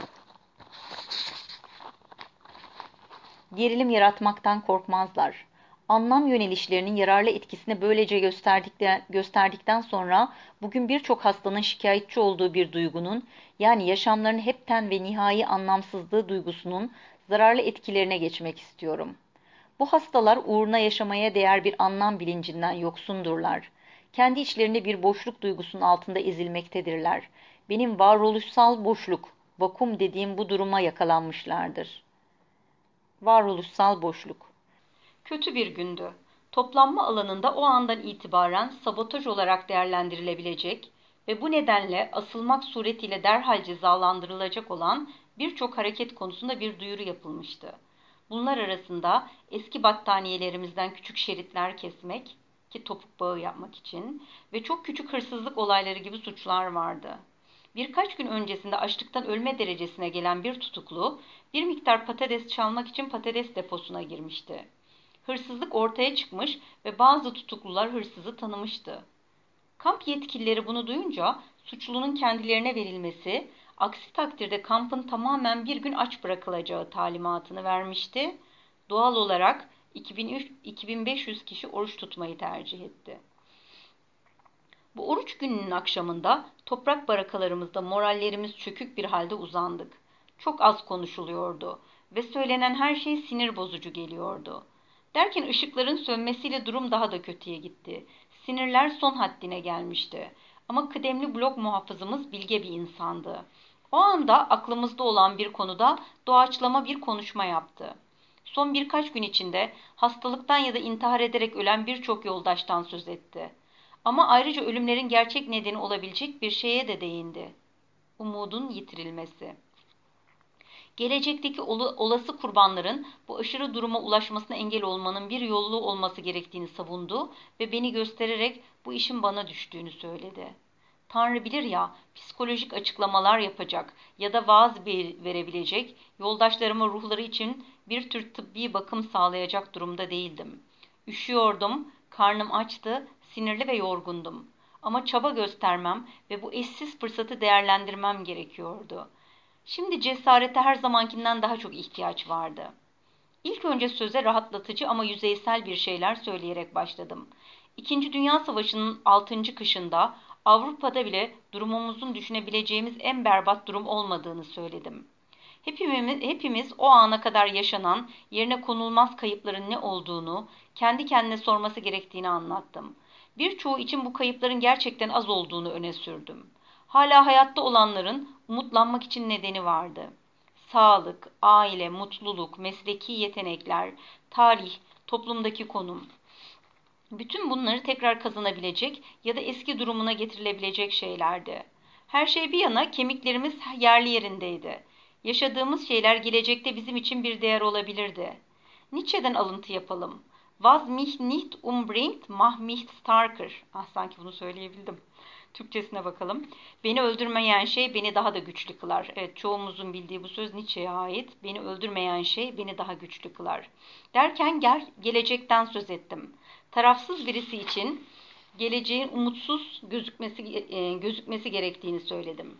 gerilim yaratmaktan korkmazlar. Anlam yönelişlerinin yararlı etkisini böylece gösterdikten, gösterdikten sonra bugün birçok hastanın şikayetçi olduğu bir duygunun, yani yaşamlarının hepten ve nihai anlamsızlığı duygusunun zararlı etkilerine geçmek istiyorum. Bu hastalar uğruna yaşamaya değer bir anlam bilincinden yoksundurlar. Kendi içlerinde bir boşluk duygusunun altında ezilmektedirler. Benim varoluşsal boşluk, vakum dediğim bu duruma yakalanmışlardır. Varoluşsal boşluk. Kötü bir gündü. Toplanma alanında o andan itibaren sabotaj olarak değerlendirilebilecek ve bu nedenle asılmak suretiyle derhal cezalandırılacak olan birçok hareket konusunda bir duyuru yapılmıştı. Bunlar arasında eski battaniyelerimizden küçük şeritler kesmek ki topuk bağı yapmak için ve çok küçük hırsızlık olayları gibi suçlar vardı. Birkaç gün öncesinde açlıktan ölme derecesine gelen bir tutuklu, bir miktar patates çalmak için patates deposuna girmişti. Hırsızlık ortaya çıkmış ve bazı tutuklular hırsızı tanımıştı. Kamp yetkilileri bunu duyunca suçlunun kendilerine verilmesi, Aksi takdirde kampın tamamen bir gün aç bırakılacağı talimatını vermişti. Doğal olarak iki bin beş yüz kişi oruç tutmayı tercih etti. Bu oruç gününün akşamında toprak barakalarımızda morallerimiz çökük bir halde uzandık. Çok az konuşuluyordu ve söylenen her şey sinir bozucu geliyordu. Derken ışıkların sönmesiyle durum daha da kötüye gitti. Sinirler son haddine gelmişti. Ama kıdemli blok muhafızımız bilge bir insandı. O anda aklımızda olan bir konuda doğaçlama bir konuşma yaptı. Son birkaç gün içinde hastalıktan ya da intihar ederek ölen birçok yoldaştan söz etti. Ama ayrıca ölümlerin gerçek nedeni olabilecek bir şeye de değindi. Umudun yitirilmesi. Gelecekteki olası kurbanların bu aşırı duruma ulaşmasına engel olmanın bir yolu olması gerektiğini savundu ve beni göstererek bu işin bana düştüğünü söyledi. Tanrı bilir ya, psikolojik açıklamalar yapacak ya da vaaz verebilecek, yoldaşlarıma ruhları için bir tür tıbbi bakım sağlayacak durumda değildim. Üşüyordum, karnım açtı, sinirli ve yorgundum. Ama çaba göstermem ve bu eşsiz fırsatı değerlendirmem gerekiyordu. Şimdi cesarete her zamankinden daha çok ihtiyaç vardı. İlk önce söze rahatlatıcı ama yüzeysel bir şeyler söyleyerek başladım. İkinci Dünya Savaşı'nın altıncı kışında Avrupa'da bile durumumuzun düşünebileceğimiz en berbat durum olmadığını söyledim. Hepimiz, hepimiz o ana kadar yaşanan yerine konulmaz kayıpların ne olduğunu, kendi kendine sorması gerektiğini anlattım. Birçoğu için bu kayıpların gerçekten az olduğunu öne sürdüm. Hala hayatta olanların umutlanmak için nedeni vardı. Sağlık, aile, mutluluk, mesleki yetenekler, tarih, toplumdaki konum. Bütün bunları tekrar kazanabilecek ya da eski durumuna getirilebilecek şeylerdi. Her şey bir yana kemiklerimiz yerli yerindeydi. Yaşadığımız şeyler gelecekte bizim için bir değer olabilirdi. Nietzsche'den alıntı yapalım. Was mich nicht umbringt, macht mich starker. Ah, sanki bunu söyleyebildim. Türkçesine bakalım. Beni öldürmeyen şey beni daha da güçlü kılar. Evet, çoğumuzun bildiği bu söz Nietzsche'ye ait. Beni öldürmeyen şey beni daha güçlü kılar. Derken gel, gelecekten söz ettim. Tarafsız birisi için geleceğin umutsuz gözükmesi, e, gözükmesi gerektiğini söyledim.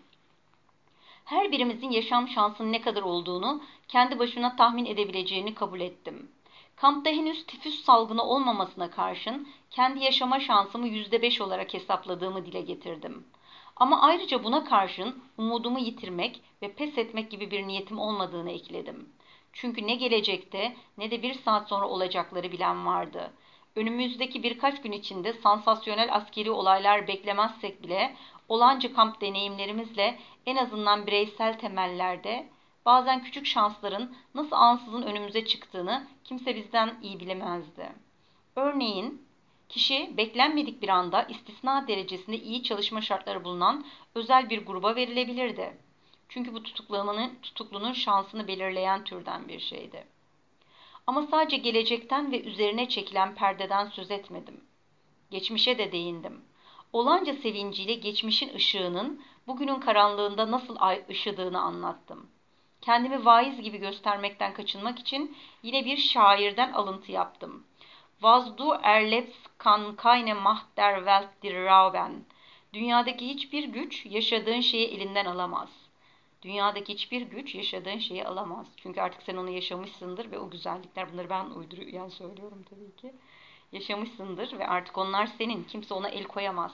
Her birimizin yaşam şansının ne kadar olduğunu kendi başına tahmin edebileceğini kabul ettim. Kampta henüz tifüs salgını olmamasına karşın kendi yaşama şansımı yüzde beş olarak hesapladığımı dile getirdim. Ama ayrıca buna karşın umudumu yitirmek ve pes etmek gibi bir niyetim olmadığını ekledim. Çünkü ne gelecekte ne de bir saat sonra olacakları bilen vardı. Önümüzdeki birkaç gün içinde sansasyonel askeri olaylar beklemezsek bile olanca kamp deneyimlerimizle en azından bireysel temellerde bazen küçük şansların nasıl ansızın önümüze çıktığını kimse bizden iyi bilemezdi. Örneğin kişi beklenmedik bir anda istisna derecesinde iyi çalışma şartları bulunan özel bir gruba verilebilirdi. Çünkü bu tutuklamanın, tutuklunun şansını belirleyen türden bir şeydi. Ama sadece gelecekten ve üzerine çekilen perdeden söz etmedim. Geçmişe de değindim. Olanca sevinciyle geçmişin ışığının bugünün karanlığında nasıl ışıdığını anlattım. Kendimi vaiz gibi göstermekten kaçınmak için yine bir şairden alıntı yaptım. Was du erlebst kann keine Macht der Welt dir rauben. Dünyadaki hiçbir güç yaşadığın şeyi elinden alamaz. Dünyadaki hiçbir güç yaşadığın şeyi alamaz. Çünkü artık sen onu yaşamışsındır ve o güzellikler, bunları ben uyduruyorum, yani söylüyorum tabii ki. Yaşamışsındır ve artık onlar senin. Kimse ona el koyamaz.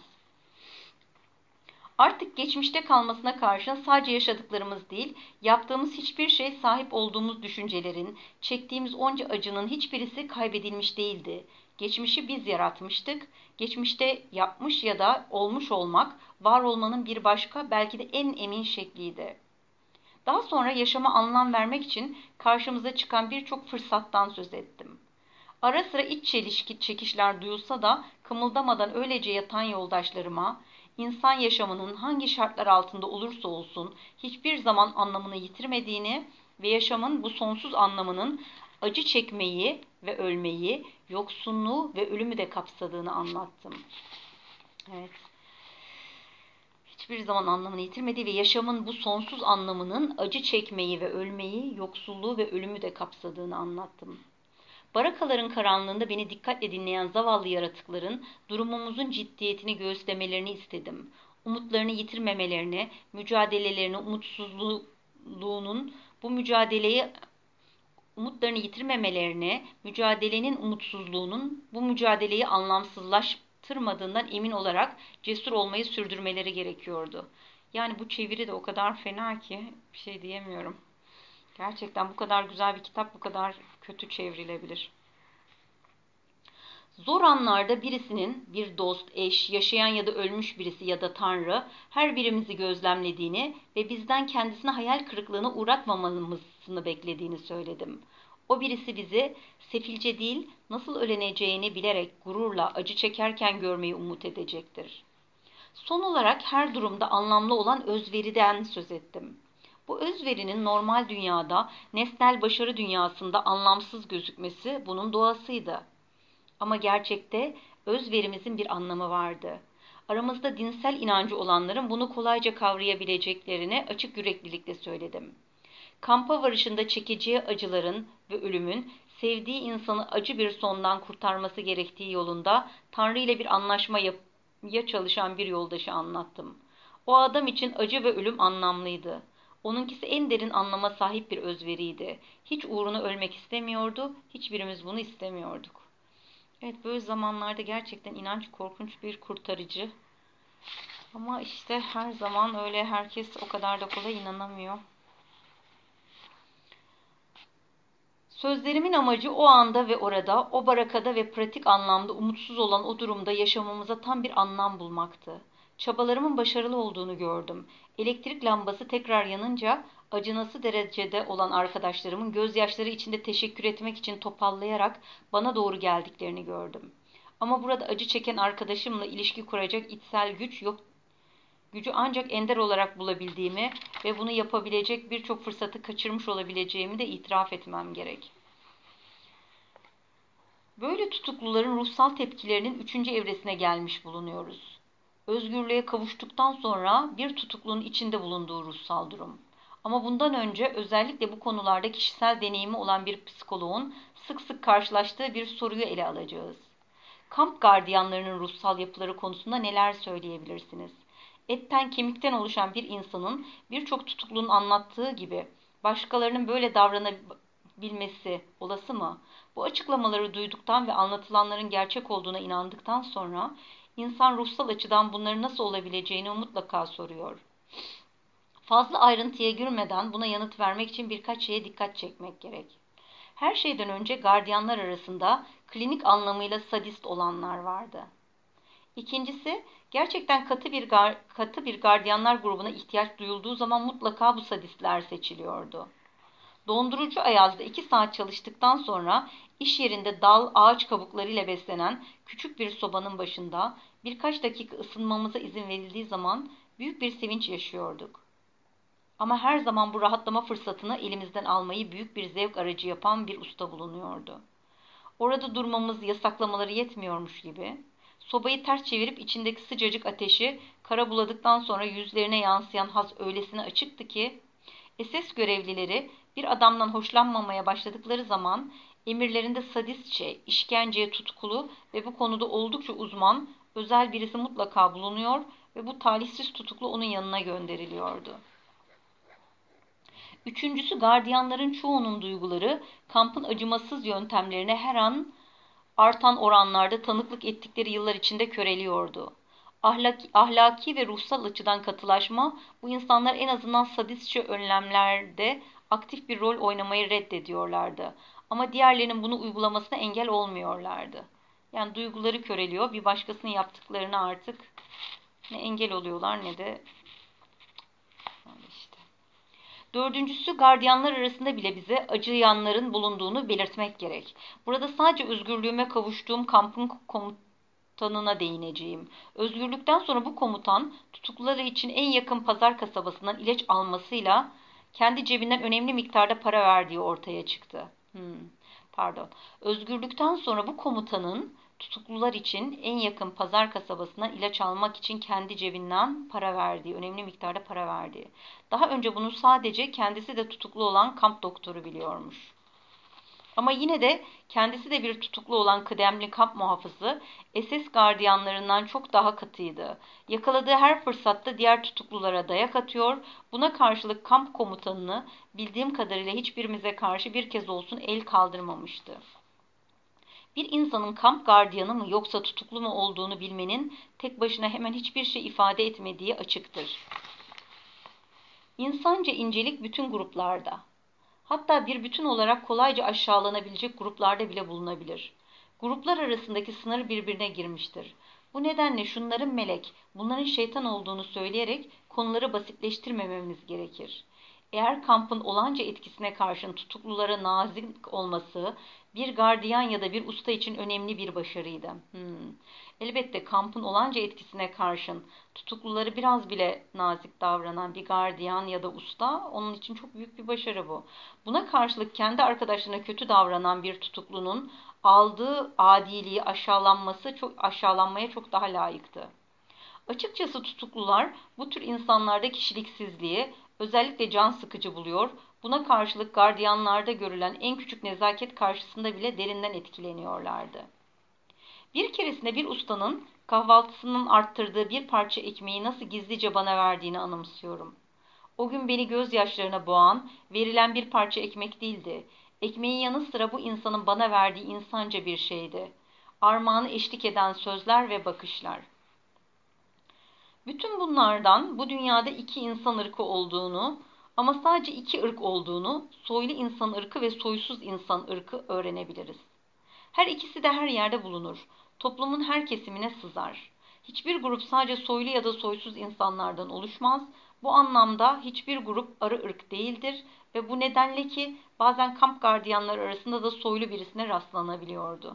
Artık geçmişte kalmasına karşın sadece yaşadıklarımız değil, yaptığımız hiçbir şey, sahip olduğumuz düşüncelerin, çektiğimiz onca acının hiçbirisi kaybedilmiş değildi. Geçmişi biz yaratmıştık. Geçmişte yapmış ya da olmuş olmak, var olmanın bir başka, belki de en emin şekliydi. Daha sonra yaşama anlam vermek için karşımıza çıkan birçok fırsattan söz ettim. Ara sıra iç çelişki, çekişler duyulsa da kımıldamadan öylece yatan yoldaşlarıma, insan yaşamının hangi şartlar altında olursa olsun hiçbir zaman anlamını yitirmediğini ve yaşamın bu sonsuz anlamının acı çekmeyi ve ölmeyi, yoksunluğu ve ölümü de kapsadığını anlattım. Evet. Hiçbir zaman anlamını yitirmediği ve yaşamın bu sonsuz anlamının acı çekmeyi ve ölmeyi, yoksulluğu ve ölümü de kapsadığını anlattım. Barakaların karanlığında beni dikkatle dinleyen zavallı yaratıkların durumumuzun ciddiyetini göğüslemelerini istedim. umutlarını yitirmemelerini, mücadelelerini, umutsuzluğunun bu mücadeleyi umutlarını yitirmemelerini, mücadelenin umutsuzluğunun bu mücadeleyi anlamsızlaştırmadığından emin olarak cesur olmayı sürdürmeleri gerekiyordu. Yani bu çeviri de o kadar fena ki bir şey diyemiyorum. Gerçekten bu kadar güzel bir kitap bu kadar kötü çevrilebilir. Zor anlarda birisinin, bir dost, eş, yaşayan ya da ölmüş birisi ya da Tanrı her birimizi gözlemlediğini ve bizden kendisine hayal kırıklığına uğratmamamızı beklediğini söyledim. O birisi bizi sefilce değil, nasıl öleneceğini bilerek gururla acı çekerken görmeyi umut edecektir. Son olarak her durumda anlamlı olan özveriden söz ettim. Bu özverinin normal dünyada, nesnel başarı dünyasında anlamsız gözükmesi bunun doğasıydı. Ama gerçekte özverimizin bir anlamı vardı. Aramızda dinsel inancı olanların bunu kolayca kavrayabileceklerini açık yüreklilikle söyledim. Kampa varışında çekeceği acıların ve ölümün sevdiği insanı acı bir sondan kurtarması gerektiği yolunda Tanrı ile bir anlaşma yapmaya çalışan bir yoldaşı anlattım. O adam için acı ve ölüm anlamlıydı. Onunkisi en derin anlama sahip bir özveriydi. Hiç uğruna ölmek istemiyordu, hiçbirimiz bunu istemiyorduk. Evet, böyle zamanlarda gerçekten inanç korkunç bir kurtarıcı. Ama işte her zaman öyle herkes o kadar da kolay inanamıyor. Sözlerimin amacı o anda ve orada, o barakada ve pratik anlamda umutsuz olan o durumda yaşamamıza tam bir anlam bulmaktı. Çabalarımın başarılı olduğunu gördüm. Elektrik lambası tekrar yanınca acınası derecede olan arkadaşlarımın gözyaşları içinde teşekkür etmek için topallayarak bana doğru geldiklerini gördüm. Ama burada acı çeken arkadaşımla ilişki kuracak içsel güç yok. Gücü ancak ender olarak bulabildiğimi ve bunu yapabilecek birçok fırsatı kaçırmış olabileceğimi de itiraf etmem gerek. Böyle tutukluların ruhsal tepkilerinin üçüncü evresine gelmiş bulunuyoruz. Özgürlüğe kavuştuktan sonra bir tutuklunun içinde bulunduğu ruhsal durum. Ama bundan önce özellikle bu konularda kişisel deneyimi olan bir psikoloğun sık sık karşılaştığı bir soruyu ele alacağız. Kamp gardiyanlarının ruhsal yapıları konusunda neler söyleyebilirsiniz? Etten kemikten oluşan bir insanın birçok tutuklunun anlattığı gibi başkalarının böyle davranabilmesi olası mı? Bu açıklamaları duyduktan ve anlatılanların gerçek olduğuna inandıktan sonra insan ruhsal açıdan bunların nasıl olabileceğini mutlaka soruyor. Fazla ayrıntıya girmeden buna yanıt vermek için birkaç şeye dikkat çekmek gerek. Her şeyden önce gardiyanlar arasında klinik anlamıyla sadist olanlar vardı. İkincisi, gerçekten katı bir katı bir gardiyanlar grubuna ihtiyaç duyulduğu zaman mutlaka bu sadistler seçiliyordu. Dondurucu ayazda iki saat çalıştıktan sonra iş yerinde dal, ağaç kabuklarıyla beslenen küçük bir sobanın başında birkaç dakika ısınmamıza izin verildiği zaman büyük bir sevinç yaşıyorduk. Ama her zaman bu rahatlama fırsatını elimizden almayı büyük bir zevk aracı yapan bir usta bulunuyordu. Orada durmamız yasaklamaları yetmiyormuş gibi, sobayı ters çevirip içindeki sıcacık ateşi kara buladıktan sonra yüzlerine yansıyan haz öylesine açıktı ki, S S görevlileri bir adamdan hoşlanmamaya başladıkları zaman emirlerinde sadistçe, işkenceye tutkulu ve bu konuda oldukça uzman, özel birisi mutlaka bulunuyor ve bu talihsiz tutuklu onun yanına gönderiliyordu. Üçüncüsü, gardiyanların çoğunun duyguları kampın acımasız yöntemlerine her an artan oranlarda tanıklık ettikleri yıllar içinde köreliyordu. Ahlaki, ahlaki ve ruhsal açıdan katılaşma, bu insanlar en azından sadistçe önlemlerde aktif bir rol oynamayı reddediyorlardı. Ama diğerlerinin bunu uygulamasına engel olmuyorlardı. Yani duyguları köreliyor, bir başkasının yaptıklarını artık ne engel oluyorlar ne de işte. Dördüncüsü, gardiyanlar arasında bile bize acıyanların bulunduğunu belirtmek gerek. Burada sadece özgürlüğüme kavuştuğum kampın komutanına değineceğim. Özgürlükten sonra bu komutan tutukluları için en yakın pazar kasabasından ilaç almasıyla kendi cebinden önemli miktarda para verdiği ortaya çıktı. Hmm, pardon. Özgürlükten sonra bu komutanın tutuklular için en yakın pazar kasabasına ilaç almak için kendi cebinden para verdiği, önemli miktarda para verdiği. Daha önce bunu sadece kendisi de tutuklu olan kamp doktoru biliyormuş. Ama yine de kendisi de bir tutuklu olan kıdemli kamp muhafızı S S gardiyanlarından çok daha katıydı. Yakaladığı her fırsatta diğer tutuklulara dayak atıyor, buna karşılık kamp komutanını bildiğim kadarıyla hiçbirimize karşı bir kez olsun el kaldırmamıştı. Bir insanın kamp gardiyanı mı yoksa tutuklu mu olduğunu bilmenin tek başına hemen hiçbir şey ifade etmediği açıktır. İnsanca incelik bütün gruplarda, hatta bir bütün olarak kolayca aşağılanabilecek gruplarda bile bulunabilir. Gruplar arasındaki sınır birbirine girmiştir. Bu nedenle şunların melek, bunların şeytan olduğunu söyleyerek konuları basitleştirmememiz gerekir. Eğer kampın olanca etkisine karşın tutuklulara nazik olması, bir gardiyan ya da bir usta için önemli bir başarıydı. Hmm. Elbette kampın olanca etkisine karşın tutukluları biraz bile nazik davranan bir gardiyan ya da usta, onun için çok büyük bir başarı bu. Buna karşılık kendi arkadaşlarına kötü davranan bir tutuklunun aldığı adiliği aşağılanması çok aşağılanmaya çok daha layıktı. Açıkçası tutuklular bu tür insanlarda kişiliksizliği özellikle can sıkıcı buluyor. Buna karşılık gardiyanlarda görülen en küçük nezaket karşısında bile derinden etkileniyorlardı. Bir keresinde bir ustanın kahvaltısının arttırdığı bir parça ekmeği nasıl gizlice bana verdiğini anımsıyorum. O gün beni gözyaşlarına boğan, verilen bir parça ekmek değildi. Ekmeğin yanı sıra bu insanın bana verdiği insanca bir şeydi. Armağanı eşlik eden sözler ve bakışlar. Bütün bunlardan bu dünyada iki insan ırkı olduğunu ama sadece iki ırk olduğunu, soylu insan ırkı ve soysuz insan ırkı öğrenebiliriz. Her ikisi de her yerde bulunur. Toplumun her kesimine sızar. Hiçbir grup sadece soylu ya da soysuz insanlardan oluşmaz. Bu anlamda hiçbir grup arı ırk değildir ve bu nedenle ki bazen kamp gardiyanları arasında da soylu birisine rastlanabiliyordu.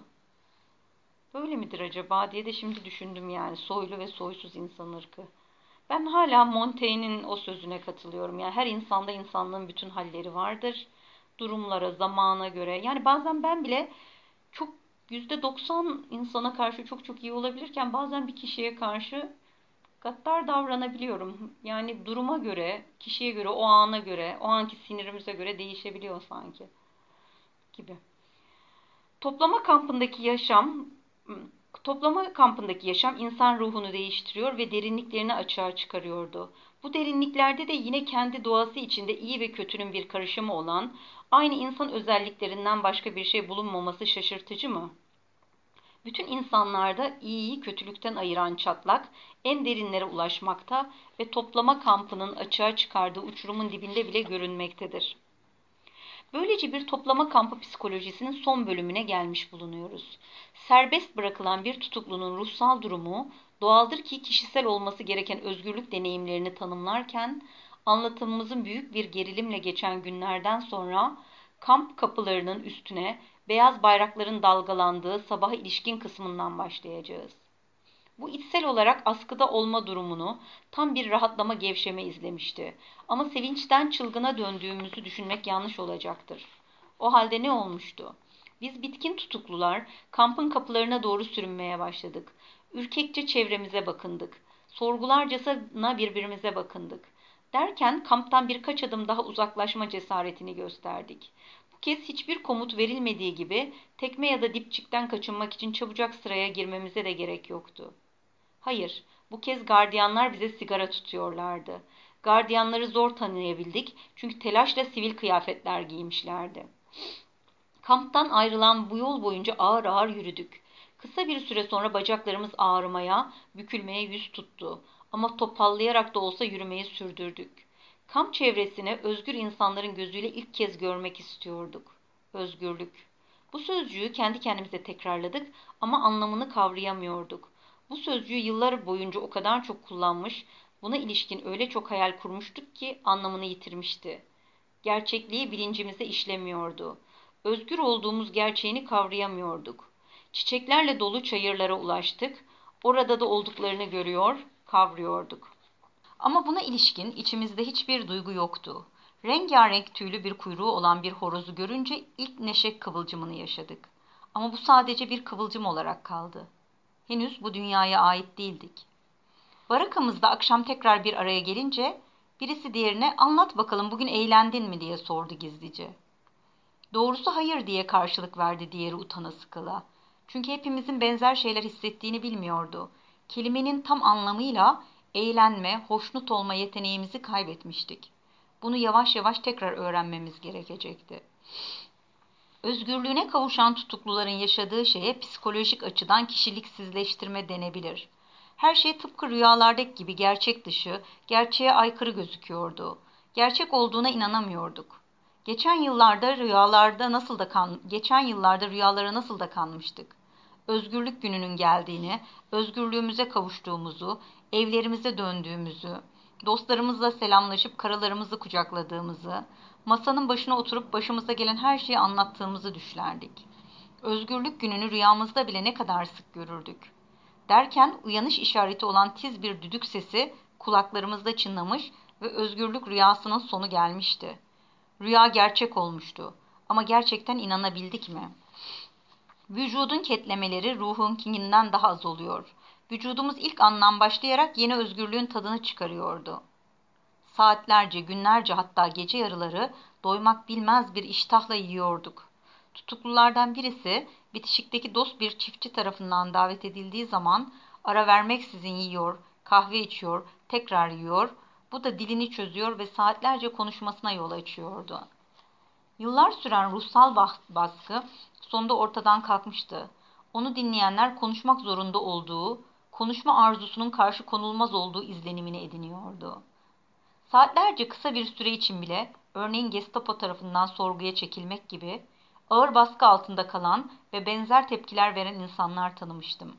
Böyle midir acaba diye de şimdi düşündüm, yani soylu ve soysuz insan ırkı. Ben hala Montaigne'in o sözüne katılıyorum. Yani her insanda insanlığın bütün halleri vardır. Durumlara, zamana göre. Yani bazen ben bile çok yüzde doksan insana karşı çok çok iyi olabilirken bazen bir kişiye karşı gaddar davranabiliyorum. Yani duruma göre, kişiye göre, o ana göre, o anki sinirimize göre değişebiliyor sanki gibi. Toplama kampındaki yaşam Toplama kampındaki yaşam insan ruhunu değiştiriyor ve derinliklerini açığa çıkarıyordu. Bu derinliklerde de yine kendi doğası içinde iyi ve kötünün bir karışımı olan, aynı insan özelliklerinden başka bir şey bulunmaması şaşırtıcı mı? Bütün insanlarda iyiyi kötülükten ayıran çatlak en derinlere ulaşmakta ve toplama kampının açığa çıkardığı uçurumun dibinde bile görünmektedir. Böylece bir toplama kampı psikolojisinin son bölümüne gelmiş bulunuyoruz. Serbest bırakılan bir tutuklunun ruhsal durumu, doğaldır ki kişisel olması gereken özgürlük deneyimlerini tanımlarken, anlatımımızın büyük bir gerilimle geçen günlerden sonra, kamp kapılarının üstüne beyaz bayrakların dalgalandığı sabaha ilişkin kısmından başlayacağız. Bu içsel olarak askıda olma durumunu tam bir rahatlama gevşeme izlemişti. Ama sevinçten çılgına döndüğümüzü düşünmek yanlış olacaktır. O halde ne olmuştu? Biz bitkin tutuklular kampın kapılarına doğru sürünmeye başladık. Ürkekçe çevremize bakındık. Sorgularcasına birbirimize bakındık. Derken kamptan birkaç adım daha uzaklaşma cesaretini gösterdik. Bu kez hiçbir komut verilmediği gibi tekme ya da dipçikten kaçınmak için çabucak sıraya girmemize de gerek yoktu. Hayır, bu kez gardiyanlar bize sigara tutuyorlardı. Gardiyanları zor tanıyabildik çünkü telaşla sivil kıyafetler giymişlerdi. Kamptan ayrılan bu yol boyunca ağır ağır yürüdük. Kısa bir süre sonra bacaklarımız ağrımaya, bükülmeye yüz tuttu. Ama topallayarak da olsa yürümeyi sürdürdük. Kamp çevresini özgür insanların gözüyle ilk kez görmek istiyorduk. Özgürlük. Bu sözcüğü kendi kendimize tekrarladık ama anlamını kavrayamıyorduk. Bu sözcüğü yıllar boyunca o kadar çok kullanmış, buna ilişkin öyle çok hayal kurmuştuk ki anlamını yitirmişti. Gerçekliği bilincimize işlemiyordu. Özgür olduğumuz gerçeğini kavrayamıyorduk. Çiçeklerle dolu çayırlara ulaştık. Orada da olduklarını görüyor, kavrıyorduk. Ama buna ilişkin içimizde hiçbir duygu yoktu. Rengarenk tüylü bir kuyruğu olan bir horozu görünce ilk neşe kıvılcımını yaşadık. Ama bu sadece bir kıvılcım olarak kaldı. Henüz bu dünyaya ait değildik. Barakamızda akşam tekrar bir araya gelince birisi diğerine "Anlat bakalım, bugün eğlendin mi?" diye sordu gizlice. Doğrusu hayır diye karşılık verdi diğeri utana sıkıla. Çünkü hepimizin benzer şeyler hissettiğini bilmiyordu. Kelimenin tam anlamıyla eğlenme, hoşnut olma yeteneğimizi kaybetmiştik. Bunu yavaş yavaş tekrar öğrenmemiz gerekecekti. Özgürlüğüne kavuşan tutukluların yaşadığı şeye psikolojik açıdan kişiliksizleştirme denebilir. Her şey tıpkı rüyalardaki gibi gerçek dışı, gerçeğe aykırı gözüküyordu. Gerçek olduğuna inanamıyorduk. Geçen yıllarda rüyalarda nasıl da kan geçen yıllarda rüyalara nasıl da kanmıştık. Özgürlük gününün geldiğini, özgürlüğümüze kavuştuğumuzu, evlerimize döndüğümüzü, dostlarımızla selamlaşıp karılarımızı kucakladığımızı, masanın başına oturup başımıza gelen her şeyi anlattığımızı düşlerdik. Özgürlük gününü rüyamızda bile ne kadar sık görürdük. Derken uyanış işareti olan tiz bir düdük sesi kulaklarımızda çınlamış ve özgürlük rüyasının sonu gelmişti. Rüya gerçek olmuştu. Ama gerçekten inanabildik mi? Vücudun ketlemeleri ruhunkinden daha az oluyor. Vücudumuz ilk andan başlayarak yeni özgürlüğün tadını çıkarıyordu. Saatlerce, günlerce hatta gece yarıları doymak bilmez bir iştahla yiyorduk. Tutuklulardan birisi bitişikteki dost bir çiftçi tarafından davet edildiği zaman ara vermeksizin yiyor, kahve içiyor, tekrar yiyor, bu da dilini çözüyor ve saatlerce konuşmasına yol açıyordu. Yıllar süren ruhsal baskı sonunda ortadan kalkmıştı. Onu dinleyenler konuşmak zorunda olduğu, konuşma arzusunun karşı konulmaz olduğu izlenimini ediniyordu. Saatlerce kısa bir süre için bile, örneğin Gestapo tarafından sorguya çekilmek gibi, ağır baskı altında kalan ve benzer tepkiler veren insanlar tanımıştım.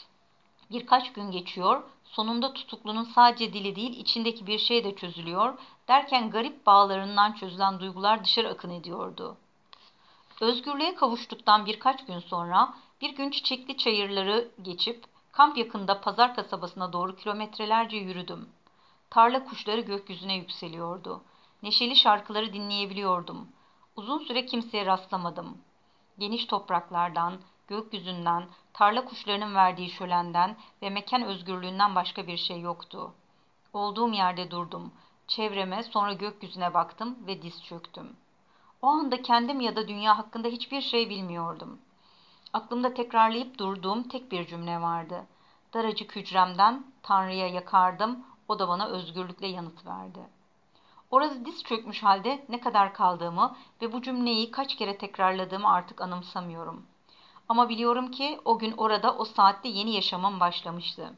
Birkaç gün geçiyor, sonunda tutuklunun sadece dili değil, içindeki bir şey de çözülüyor, derken garip bağlarından çözülen duygular dışarı akın ediyordu. Özgürlüğe kavuştuktan birkaç gün sonra, bir gün çiçekli çayırları geçip, kamp yakında pazar kasabasına doğru kilometrelerce yürüdüm. Tarla kuşları gökyüzüne yükseliyordu. Neşeli şarkıları dinleyebiliyordum. Uzun süre kimseye rastlamadım. Geniş topraklardan, gökyüzünden, tarla kuşlarının verdiği şölenden ve mekan özgürlüğünden başka bir şey yoktu. Olduğum yerde durdum. Çevreme, sonra gökyüzüne baktım ve diz çöktüm. O anda kendim ya da dünya hakkında hiçbir şey bilmiyordum. Aklımda tekrarlayıp durduğum tek bir cümle vardı. Daracık hücremden Tanrı'ya yakardım, o da bana özgürlükle yanıt verdi. Orada diz çökmüş halde ne kadar kaldığımı ve bu cümleyi kaç kere tekrarladığımı artık anımsamıyorum. Ama biliyorum ki o gün orada o saatte yeni yaşamım başlamıştı.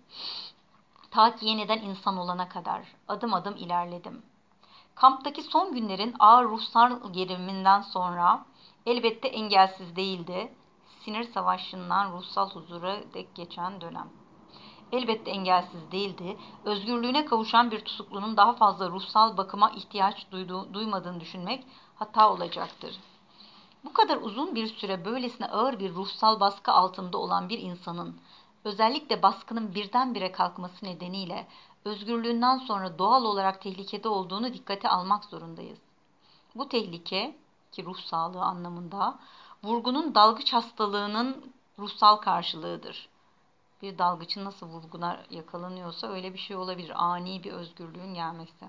Ta ki yeniden insan olana kadar adım adım ilerledim. Kamptaki son günlerin ağır ruhsal geriliminden sonra elbette engelsiz değildi. Sinir savaşından ruhsal huzura dek geçen dönem. Elbette engelsiz değildi. Özgürlüğüne kavuşan bir tutuklunun daha fazla ruhsal bakıma ihtiyaç duyduğu, duymadığını düşünmek hata olacaktır. Bu kadar uzun bir süre böylesine ağır bir ruhsal baskı altında olan bir insanın, özellikle baskının birdenbire kalkması nedeniyle özgürlüğünden sonra doğal olarak tehlikede olduğunu dikkate almak zorundayız. Bu tehlike, ki ruh sağlığı anlamında, vurgunun dalgıç hastalığının ruhsal karşılığıdır. Bir dalgıçın nasıl vurguna yakalanıyorsa öyle bir şey olabilir. Ani bir özgürlüğün gelmesi.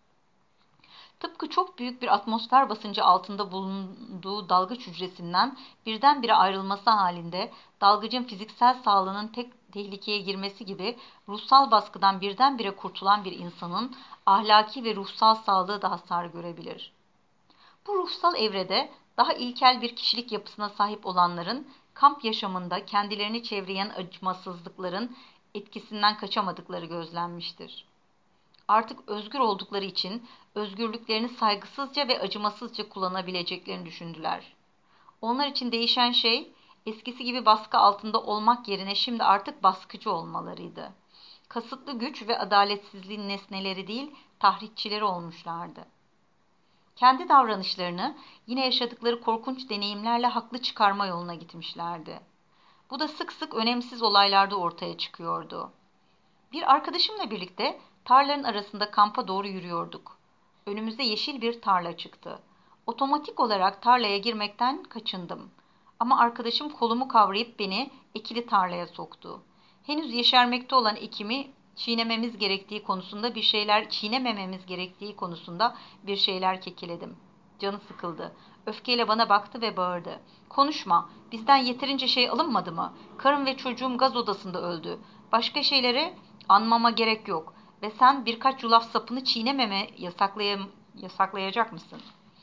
Tıpkı çok büyük bir atmosfer basıncı altında bulunduğu dalgıç hücresinden birdenbire ayrılması halinde dalgıcın fiziksel sağlığının tek tehlikeye girmesi gibi ruhsal baskıdan birdenbire kurtulan bir insanın ahlaki ve ruhsal sağlığı da hasar görebilir. Bu ruhsal evrede daha ilkel bir kişilik yapısına sahip olanların kamp yaşamında kendilerini çevreyen acımasızlıkların etkisinden kaçamadıkları gözlenmiştir. Artık özgür oldukları için özgürlüklerini saygısızca ve acımasızca kullanabileceklerini düşündüler. Onlar için değişen şey, eskisi gibi baskı altında olmak yerine şimdi artık baskıcı olmalarıydı. Kasıtlı güç ve adaletsizliğin nesneleri değil, tahrikçileri olmuşlardı. Kendi davranışlarını yine yaşadıkları korkunç deneyimlerle haklı çıkarma yoluna gitmişlerdi. Bu da sık sık önemsiz olaylarda ortaya çıkıyordu. Bir arkadaşımla birlikte tarlaların arasında kampa doğru yürüyorduk. Önümüze yeşil bir tarla çıktı. Otomatik olarak tarlaya girmekten kaçındım. Ama arkadaşım kolumu kavrayıp beni ekili tarlaya soktu. Henüz yeşermekte olan ekimi çiğnememiz gerektiği konusunda bir şeyler çiğnemememiz gerektiği konusunda bir şeyler kekeledim. Canı sıkıldı. Öfkeyle bana baktı ve bağırdı. Konuşma. Bizden yeterince şey alınmadı mı? Karım ve çocuğum gaz odasında öldü. Başka şeyleri anmama gerek yok. Ve sen birkaç yulaf sapını çiğnememe yasaklaya- yasaklayacak mısın?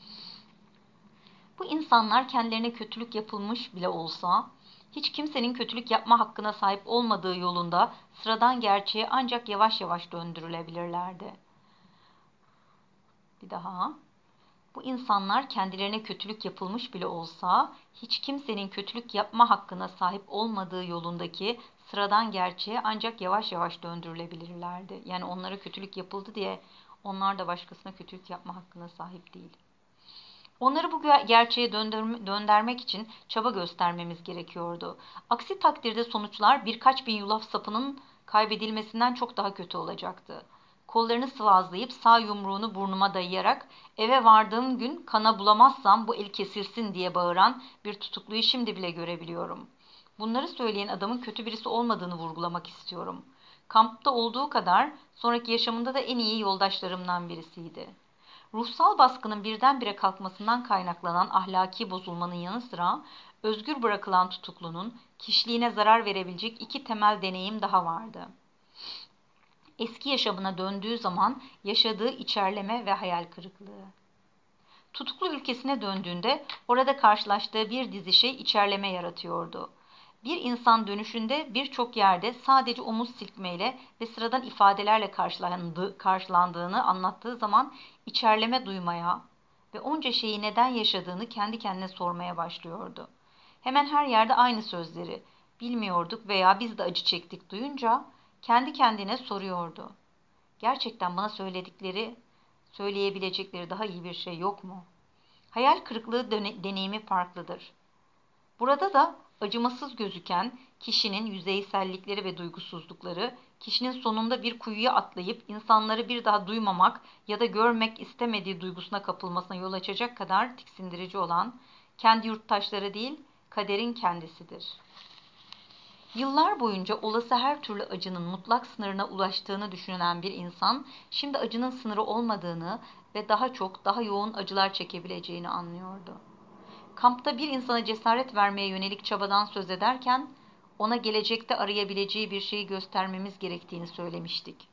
Bu insanlar kendilerine kötülük yapılmış bile olsa, hiç kimsenin kötülük yapma hakkına sahip olmadığı yolunda sıradan gerçeğe ancak yavaş yavaş döndürülebilirlerdi. Bir daha. Bu insanlar kendilerine kötülük yapılmış bile olsa, hiç kimsenin kötülük yapma hakkına sahip olmadığı yolundaki sıradan gerçeğe ancak yavaş yavaş döndürülebilirlerdi. Yani onlara kötülük yapıldı diye onlar da başkasına kötülük yapma hakkına sahip değil. Onları bu gerçeğe döndürmek için çaba göstermemiz gerekiyordu. Aksi takdirde sonuçlar birkaç bin yulaf sapının kaybedilmesinden çok daha kötü olacaktı. Kollarını sıvazlayıp sağ yumruğunu burnuma dayayarak eve vardığım gün kana bulamazsam bu el kesilsin diye bağıran bir tutukluyu şimdi bile görebiliyorum. Bunları söyleyen adamın kötü birisi olmadığını vurgulamak istiyorum. Kampta olduğu kadar sonraki yaşamında da en iyi yoldaşlarımdan birisiydi. Ruhsal baskının birdenbire kalkmasından kaynaklanan ahlaki bozulmanın yanı sıra özgür bırakılan tutuklunun kişiliğine zarar verebilecek iki temel deneyim daha vardı. Eski yaşamına döndüğü zaman yaşadığı içerleme ve hayal kırıklığı. Tutuklu ülkesine döndüğünde orada karşılaştığı bir dizi şey içerleme yaratıyordu. Bir insan dönüşünde birçok yerde sadece omuz silkmeyle ve sıradan ifadelerle karşılandığını anlattığı zaman içerleme duymaya ve onca şeyi neden yaşadığını kendi kendine sormaya başlıyordu. Hemen her yerde aynı sözleri, bilmiyorduk veya biz de acı çektik duyunca kendi kendine soruyordu. Gerçekten bana söyledikleri, söyleyebilecekleri daha iyi bir şey yok mu? Hayal kırıklığı deneyimi farklıdır. Burada da acımasız gözüken kişinin yüzeysellikleri ve duygusuzlukları, kişinin sonunda bir kuyuya atlayıp insanları bir daha duymamak ya da görmek istemediği duygusuna kapılmasına yol açacak kadar tiksindirici olan, kendi yurttaşları değil, kaderin kendisidir. Yıllar boyunca olası her türlü acının mutlak sınırına ulaştığını düşünen bir insan, şimdi acının sınırı olmadığını ve daha çok, daha yoğun acılar çekebileceğini anlıyordu. Kampta bir insana cesaret vermeye yönelik çabadan söz ederken, ona gelecekte arayabileceği bir şeyi göstermemiz gerektiğini söylemiştik.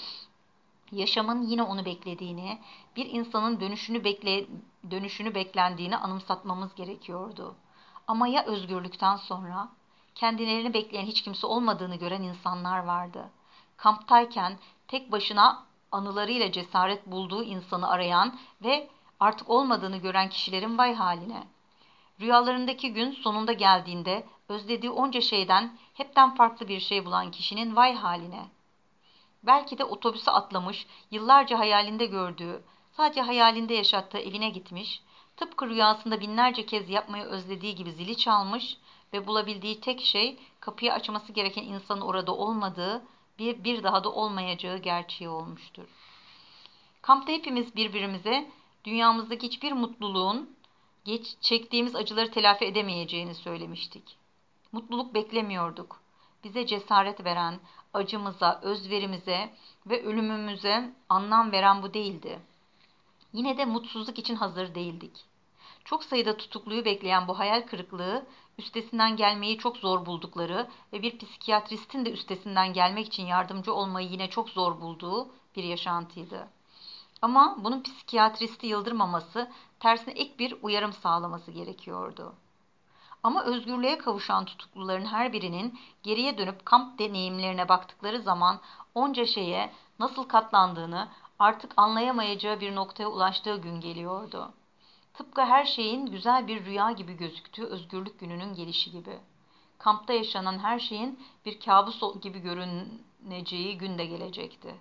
Yaşamın yine onu beklediğini, bir insanın dönüşünü, bekle, dönüşünü beklendiğini anımsatmamız gerekiyordu. Ama ya özgürlükten sonra? Kendilerini bekleyen hiç kimse olmadığını gören insanlar vardı. Kamptayken tek başına anılarıyla cesaret bulduğu insanı arayan ve artık olmadığını gören kişilerin vay haline. Rüyalarındaki gün sonunda geldiğinde özlediği onca şeyden hepten farklı bir şey bulan kişinin vay haline. Belki de otobüse atlamış, yıllarca hayalinde gördüğü, sadece hayalinde yaşattığı evine gitmiş, tıpkı rüyasında binlerce kez yapmayı özlediği gibi zili çalmış ve bulabildiği tek şey kapıyı açması gereken insanın orada olmadığı, bir, bir daha da olmayacağı gerçeği olmuştur. Kampta hepimiz birbirimize dünyamızdaki hiçbir mutluluğun geç, çektiğimiz acıları telafi edemeyeceğini söylemiştik. Mutluluk beklemiyorduk. Bize cesaret veren, acımıza, özverimize ve ölümümüze anlam veren bu değildi. Yine de mutsuzluk için hazır değildik. Çok sayıda tutukluyu bekleyen bu hayal kırıklığı, üstesinden gelmeyi çok zor buldukları ve bir psikiyatristin de üstesinden gelmek için yardımcı olmayı yine çok zor bulduğu bir yaşantıydı. Ama bunun psikiyatristi yıldırmaması, tersine ek bir uyarım sağlaması gerekiyordu. Ama özgürlüğe kavuşan tutukluların her birinin geriye dönüp kamp deneyimlerine baktıkları zaman onca şeye nasıl katlandığını artık anlayamayacağı bir noktaya ulaştığı gün geliyordu. Tıpkı her şeyin güzel bir rüya gibi gözüktüğü özgürlük gününün gelişi gibi. Kampta yaşanan her şeyin bir kabus gibi görüneceği gün de gelecekti.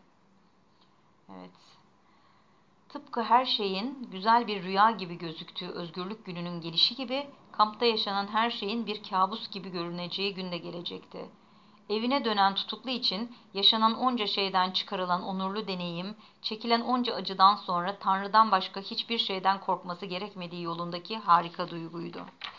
Evet. Tıpkı her şeyin güzel bir rüya gibi gözüktüğü özgürlük gününün gelişi gibi, kampta yaşanan her şeyin bir kabus gibi görüneceği gün de gelecekti. Evine dönen tutuklu için yaşanan onca şeyden çıkarılan onurlu deneyim, çekilen onca acıdan sonra Tanrı'dan başka hiçbir şeyden korkması gerekmediği yolundaki harika duyguydu.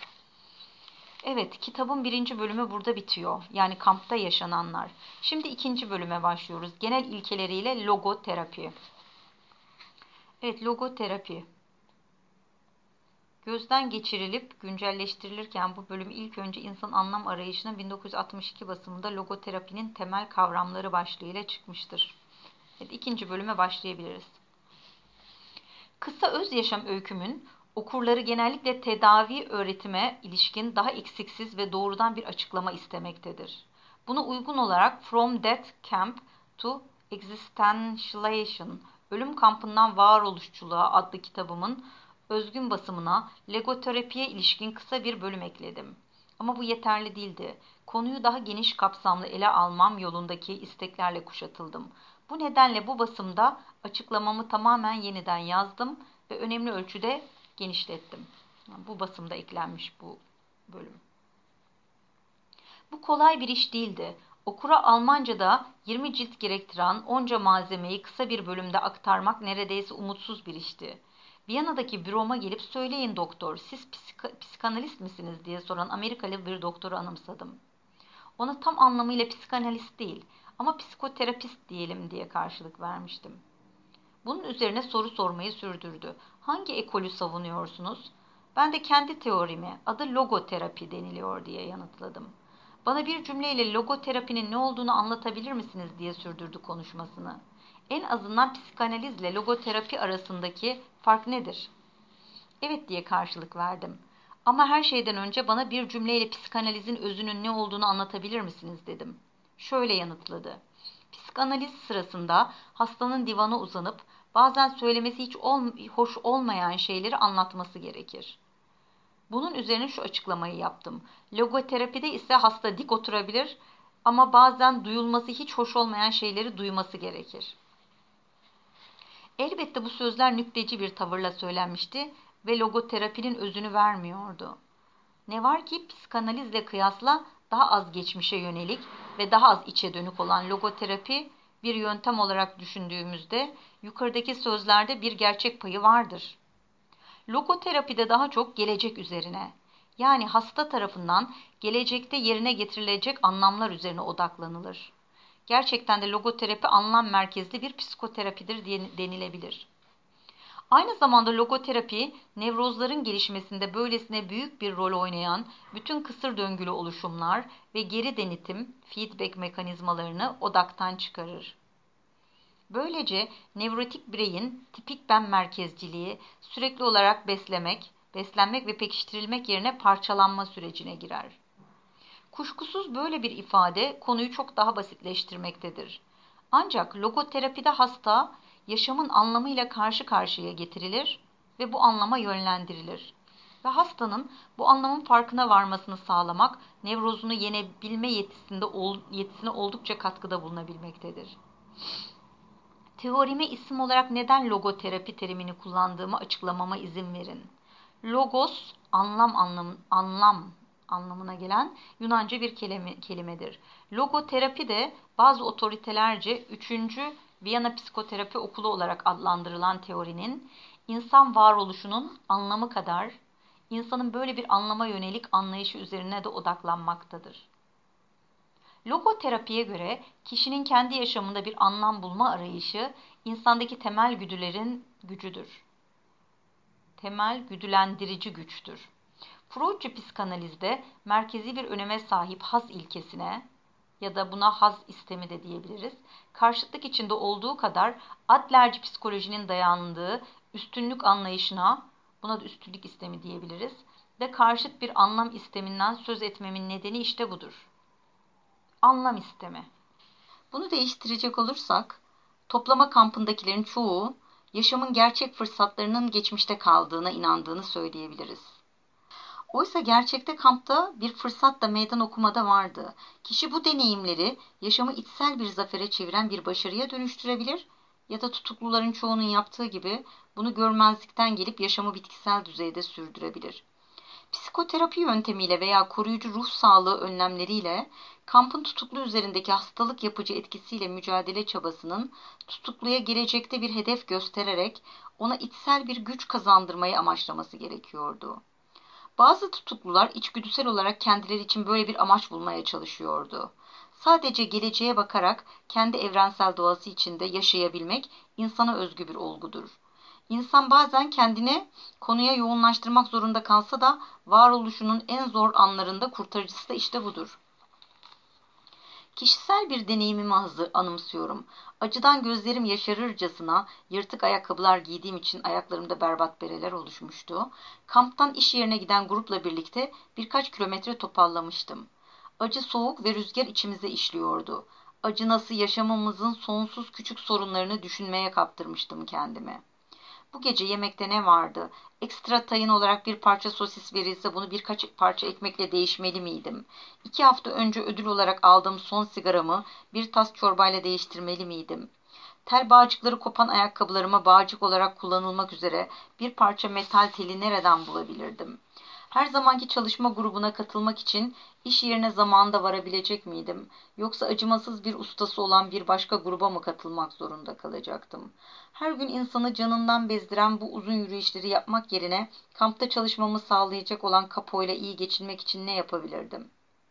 Evet, kitabın birinci bölümü burada bitiyor. Yani kampta yaşananlar. Şimdi ikinci bölüme başlıyoruz. Genel ilkeleriyle logoterapi. Evet, logoterapi. Gözden geçirilip güncelleştirilirken bu bölüm ilk önce insan anlam arayışının bin dokuz yüz altmış iki basımında logoterapinin temel kavramları başlığıyla çıkmıştır. Evet, ikinci bölüme başlayabiliriz. Kısa öz yaşam öykümün okurları genellikle tedavi öğretime ilişkin daha eksiksiz ve doğrudan bir açıklama istemektedir. Buna uygun olarak From Death Camp to Existentialization, Ölüm Kampından Varoluşçuluğa adlı kitabımın özgün basımına logoterapiye ilişkin kısa bir bölüm ekledim. Ama bu yeterli değildi. Konuyu daha geniş kapsamlı ele almam yolundaki isteklerle kuşatıldım. Bu nedenle bu basımda açıklamamı tamamen yeniden yazdım ve önemli ölçüde genişlettim. Bu basımda eklenmiş bu bölüm. Bu kolay bir iş değildi. Okura Almanca'da yirmi cilt gerektiren onca malzemeyi kısa bir bölümde aktarmak neredeyse umutsuz bir işti. Viyana'daki büroma gelip "Söyleyin doktor, siz psika- psikanalist misiniz?" diye soran Amerikalı bir doktoru anımsadım. Ona tam anlamıyla psikanalist değil ama psikoterapist diyelim diye karşılık vermiştim. Bunun üzerine soru sormayı sürdürdü. "Hangi ekolü savunuyorsunuz?" Ben de kendi teorimi, adı logoterapi deniliyor diye yanıtladım. "Bana bir cümleyle logoterapinin ne olduğunu anlatabilir misiniz?" diye sürdürdü konuşmasını. "En azından psikanalizle logoterapi arasındaki fark nedir?" "Evet" diye karşılık verdim. "Ama her şeyden önce bana bir cümleyle psikanalizin özünün ne olduğunu anlatabilir misiniz?" dedim. Şöyle yanıtladı. "Psikanaliz sırasında hastanın divana uzanıp bazen söylemesi hiç ol- hoş olmayan şeyleri anlatması gerekir." Bunun üzerine şu açıklamayı yaptım. "Logoterapide ise hasta dik oturabilir ama bazen duyulması hiç hoş olmayan şeyleri duyması gerekir." Elbette bu sözler nükteci bir tavırla söylenmişti ve logoterapinin özünü vermiyordu. Ne var ki psikanalizle kıyasla daha az geçmişe yönelik ve daha az içe dönük olan logoterapi bir yöntem olarak düşündüğümüzde yukarıdaki sözlerde bir gerçek payı vardır. Logoterapide daha çok gelecek üzerine, yani hasta tarafından gelecekte yerine getirilecek anlamlar üzerine odaklanılır. Gerçekten de logoterapi anlam merkezli bir psikoterapidir denilebilir. Aynı zamanda logoterapi, nevrozların gelişmesinde böylesine büyük bir rol oynayan bütün kısır döngülü oluşumlar ve geri denetim, feedback mekanizmalarını odaktan çıkarır. Böylece nevrotik bireyin tipik ben merkezciliği sürekli olarak beslemek, beslenmek ve pekiştirilmek yerine parçalanma sürecine girer. Kuşkusuz böyle bir ifade konuyu çok daha basitleştirmektedir. Ancak logoterapide hasta yaşamın anlamıyla karşı karşıya getirilir ve bu anlama yönlendirilir. Ve hastanın bu anlamın farkına varmasını sağlamak, nevrozunu yenebilme yetisinde, yetisine oldukça katkıda bulunabilmektedir. Teorime isim olarak neden logoterapi terimini kullandığımı açıklamama izin verin. Logos, anlam anlam, anlam anlamına gelen Yunanca bir kelime, kelimedir. Logoterapi de bazı otoritelerce üçüncü Viyana Psikoterapi Okulu olarak adlandırılan teorinin insan varoluşunun anlamı kadar insanın böyle bir anlama yönelik anlayışı üzerine de odaklanmaktadır. Logoterapiye göre kişinin kendi yaşamında bir anlam bulma arayışı insandaki temel güdülerin gücüdür. Temel güdülendirici güçtür. Freudcu psikanalizde merkezi bir öneme sahip haz ilkesine ya da buna haz istemi de diyebiliriz, karşıtlık içinde olduğu kadar Adlerci psikolojinin dayandığı üstünlük anlayışına, buna da üstünlük istemi diyebiliriz, de karşıt bir anlam isteminden söz etmemin nedeni işte budur. Anlam istemi. Bunu değiştirecek olursak, toplama kampındakilerin çoğu yaşamın gerçek fırsatlarının geçmişte kaldığına inandığını söyleyebiliriz. Oysa gerçekte kampta bir fırsat da meydan okumada vardı. Kişi bu deneyimleri yaşamı içsel bir zafere çeviren bir başarıya dönüştürebilir ya da tutukluların çoğunun yaptığı gibi bunu görmezlikten gelip yaşamı bitkisel düzeyde sürdürebilir. Psikoterapi yöntemiyle veya koruyucu ruh sağlığı önlemleriyle kampın tutuklu üzerindeki hastalık yapıcı etkisiyle mücadele çabasının tutukluya gelecekte bir hedef göstererek ona içsel bir güç kazandırmayı amaçlaması gerekiyordu. Bazı tutuklular içgüdüsel olarak kendileri için böyle bir amaç bulmaya çalışıyordu. Sadece geleceğe bakarak kendi evrensel doğası içinde yaşayabilmek insana özgü bir olgudur. İnsan bazen kendini konuya yoğunlaştırmak zorunda kalsa da varoluşunun en zor anlarında kurtarıcısı da işte budur. Kişisel bir deneyimimi hazır anımsıyorum. Acıdan gözlerim yaşarırcasına yırtık ayakkabılar giydiğim için ayaklarımda berbat bereler oluşmuştu. Kamptan iş yerine giden grupla birlikte birkaç kilometre topallamıştım. Acı, soğuk ve rüzgar içimize işliyordu. Acınası yaşamımızın sonsuz küçük sorunlarını düşünmeye kaptırmıştım kendimi. Bu gece yemekte ne vardı? Ekstra tayin olarak bir parça sosis verilse bunu birkaç parça ekmekle değişmeli miydim? İki hafta önce ödül olarak aldığım son sigaramı bir tas çorbayla değiştirmeli miydim? Tel bağcıkları kopan ayakkabılarıma bağcık olarak kullanılmak üzere bir parça metal teli nereden bulabilirdim? Her zamanki çalışma grubuna katılmak için iş yerine zamanında varabilecek miydim? Yoksa acımasız bir ustası olan bir başka gruba mı katılmak zorunda kalacaktım? Her gün insanı canından bezdiren bu uzun yürüyüşleri yapmak yerine kampta çalışmamı sağlayacak olan kapoyla iyi geçinmek için ne yapabilirdim?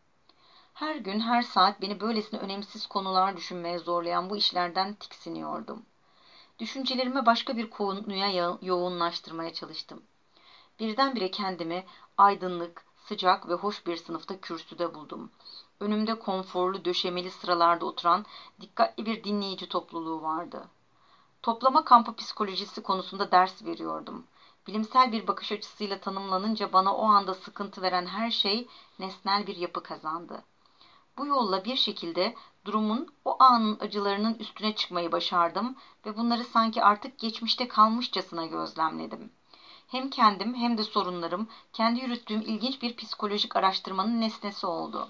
Her gün, her saat beni böylesine önemsiz konular düşünmeye zorlayan bu işlerden tiksiniyordum. Düşüncelerimi başka bir konuya yoğunlaştırmaya çalıştım. Birdenbire kendimi aydınlık, sıcak ve hoş bir sınıfta kürsüde buldum. Önümde konforlu döşemeli sıralarda oturan dikkatli bir dinleyici topluluğu vardı. Toplama kampı psikolojisi konusunda ders veriyordum. Bilimsel bir bakış açısıyla tanımlanınca bana o anda sıkıntı veren her şey nesnel bir yapı kazandı. Bu yolla bir şekilde durumun o anın acılarının üstüne çıkmayı başardım ve bunları sanki artık geçmişte kalmışçasına gözlemledim. Hem kendim hem de sorunlarım kendi yürüttüğüm ilginç bir psikolojik araştırmanın nesnesi oldu.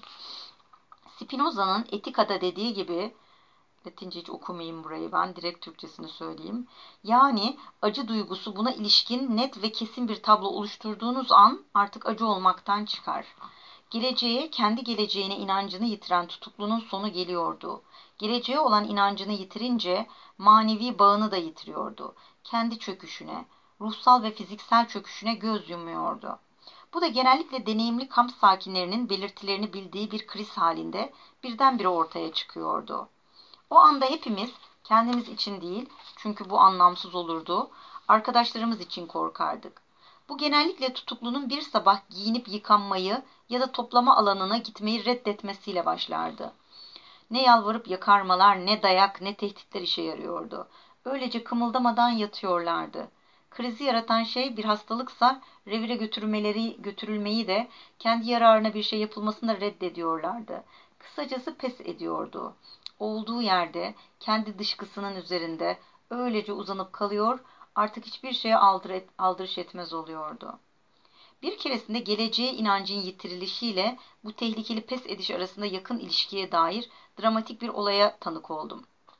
Spinoza'nın Etika'da dediği gibi, Latince hiç okumayayım burayı, ben direkt Türkçesini söyleyeyim. Yani acı duygusu buna ilişkin net ve kesin bir tablo oluşturduğunuz an artık acı olmaktan çıkar. Geleceğe, kendi geleceğine inancını yitiren tutuklunun sonu geliyordu. Geleceğe olan inancını yitirince manevi bağını da yitiriyordu. Kendi çöküşüne, ruhsal ve fiziksel çöküşüne göz yumuyordu. Bu da genellikle deneyimli kamp sakinlerinin belirtilerini bildiği bir kriz halinde birdenbire ortaya çıkıyordu. O anda hepimiz kendimiz için değil, çünkü bu anlamsız olurdu, arkadaşlarımız için korkardık. Bu genellikle tutuklunun bir sabah giyinip yıkanmayı ya da toplama alanına gitmeyi reddetmesiyle başlardı. Ne yalvarıp yakarmalar, ne dayak, ne tehditler işe yarıyordu. Öylece kımıldamadan yatıyorlardı. Krizi yaratan şey bir hastalıksa revire götürmeleri, götürülmeyi de kendi yararına bir şey yapılmasını da reddediyorlardı. Kısacası pes ediyordu. Olduğu yerde, kendi dışkısının üzerinde öylece uzanıp kalıyor, artık hiçbir şeye aldır et, aldırış etmez oluyordu. Bir keresinde geleceğe inancın yitirilişiyle bu tehlikeli pes ediş arasında yakın ilişkiye dair dramatik bir olaya tanık oldum.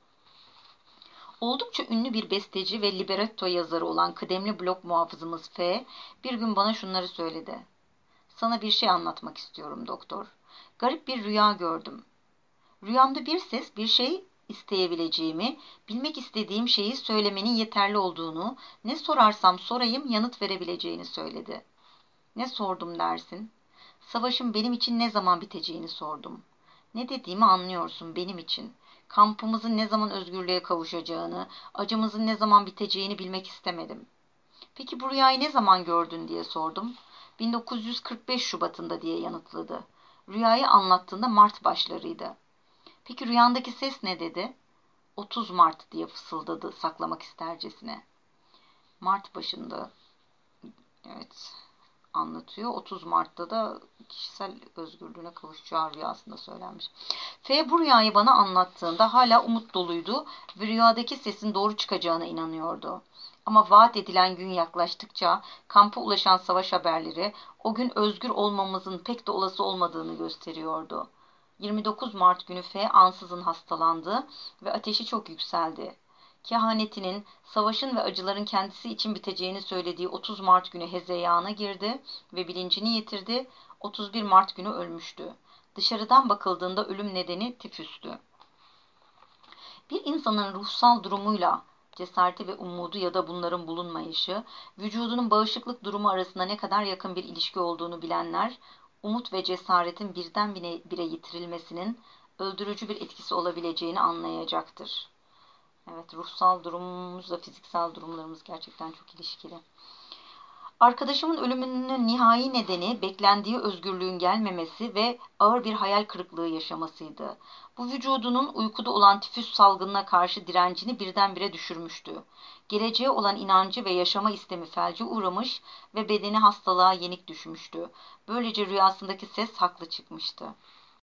Oldukça ünlü bir besteci ve libretto yazarı olan kıdemli blok muhafızımız F. bir gün bana şunları söyledi. Sana bir şey anlatmak istiyorum doktor. Garip bir rüya gördüm. Rüyamda bir ses bir şey isteyebileceğimi, bilmek istediğim şeyi söylemenin yeterli olduğunu, ne sorarsam sorayım yanıt verebileceğini söyledi. Ne sordum dersin? Savaşın benim için ne zaman biteceğini sordum. Ne dediğimi anlıyorsun benim için. Kampımızın ne zaman özgürlüğe kavuşacağını, acımızın ne zaman biteceğini bilmek istemedim. Peki bu rüyayı ne zaman gördün diye sordum. bin dokuz yüz kırk beş Şubat'ında diye yanıtladı. Rüyayı anlattığında Mart başlarıydı. Peki rüyandaki ses ne dedi? otuz Mart diye fısıldadı saklamak istercesine. Mart başında, evet, anlatıyor. otuz Mart'ta da kişisel özgürlüğüne kavuşacağı rüyasında söylenmiş. F bu rüyayı bana anlattığında hala umut doluydu ve rüyadaki sesin doğru çıkacağına inanıyordu. Ama vaat edilen gün yaklaştıkça kampa ulaşan savaş haberleri o gün özgür olmamızın pek de olası olmadığını gösteriyordu. yirmi dokuz Mart günü F ansızın hastalandı ve ateşi çok yükseldi. Kehanetinin, savaşın ve acıların kendisi için biteceğini söylediği otuz Mart günü hezeyana girdi ve bilincini yitirdi. otuz bir Mart günü ölmüştü. Dışarıdan bakıldığında ölüm nedeni tifüstü. Bir insanın ruhsal durumuyla cesareti ve umudu ya da bunların bulunmayışı, vücudunun bağışıklık durumu arasında ne kadar yakın bir ilişki olduğunu bilenler, umut ve cesaretin birdenbire yitirilmesinin öldürücü bir etkisi olabileceğini anlayacaktır. Evet, ruhsal durumumuzla fiziksel durumlarımız gerçekten çok ilişkili. Arkadaşımın ölümünün nihai nedeni beklendiği özgürlüğün gelmemesi ve ağır bir hayal kırıklığı yaşamasıydı. Bu vücudunun uykuda olan tifüs salgınına karşı direncini birdenbire düşürmüştü. Geleceğe olan inancı ve yaşama istemi felce uğramış ve bedeni hastalığa yenik düşmüştü. Böylece rüyasındaki ses haklı çıkmıştı.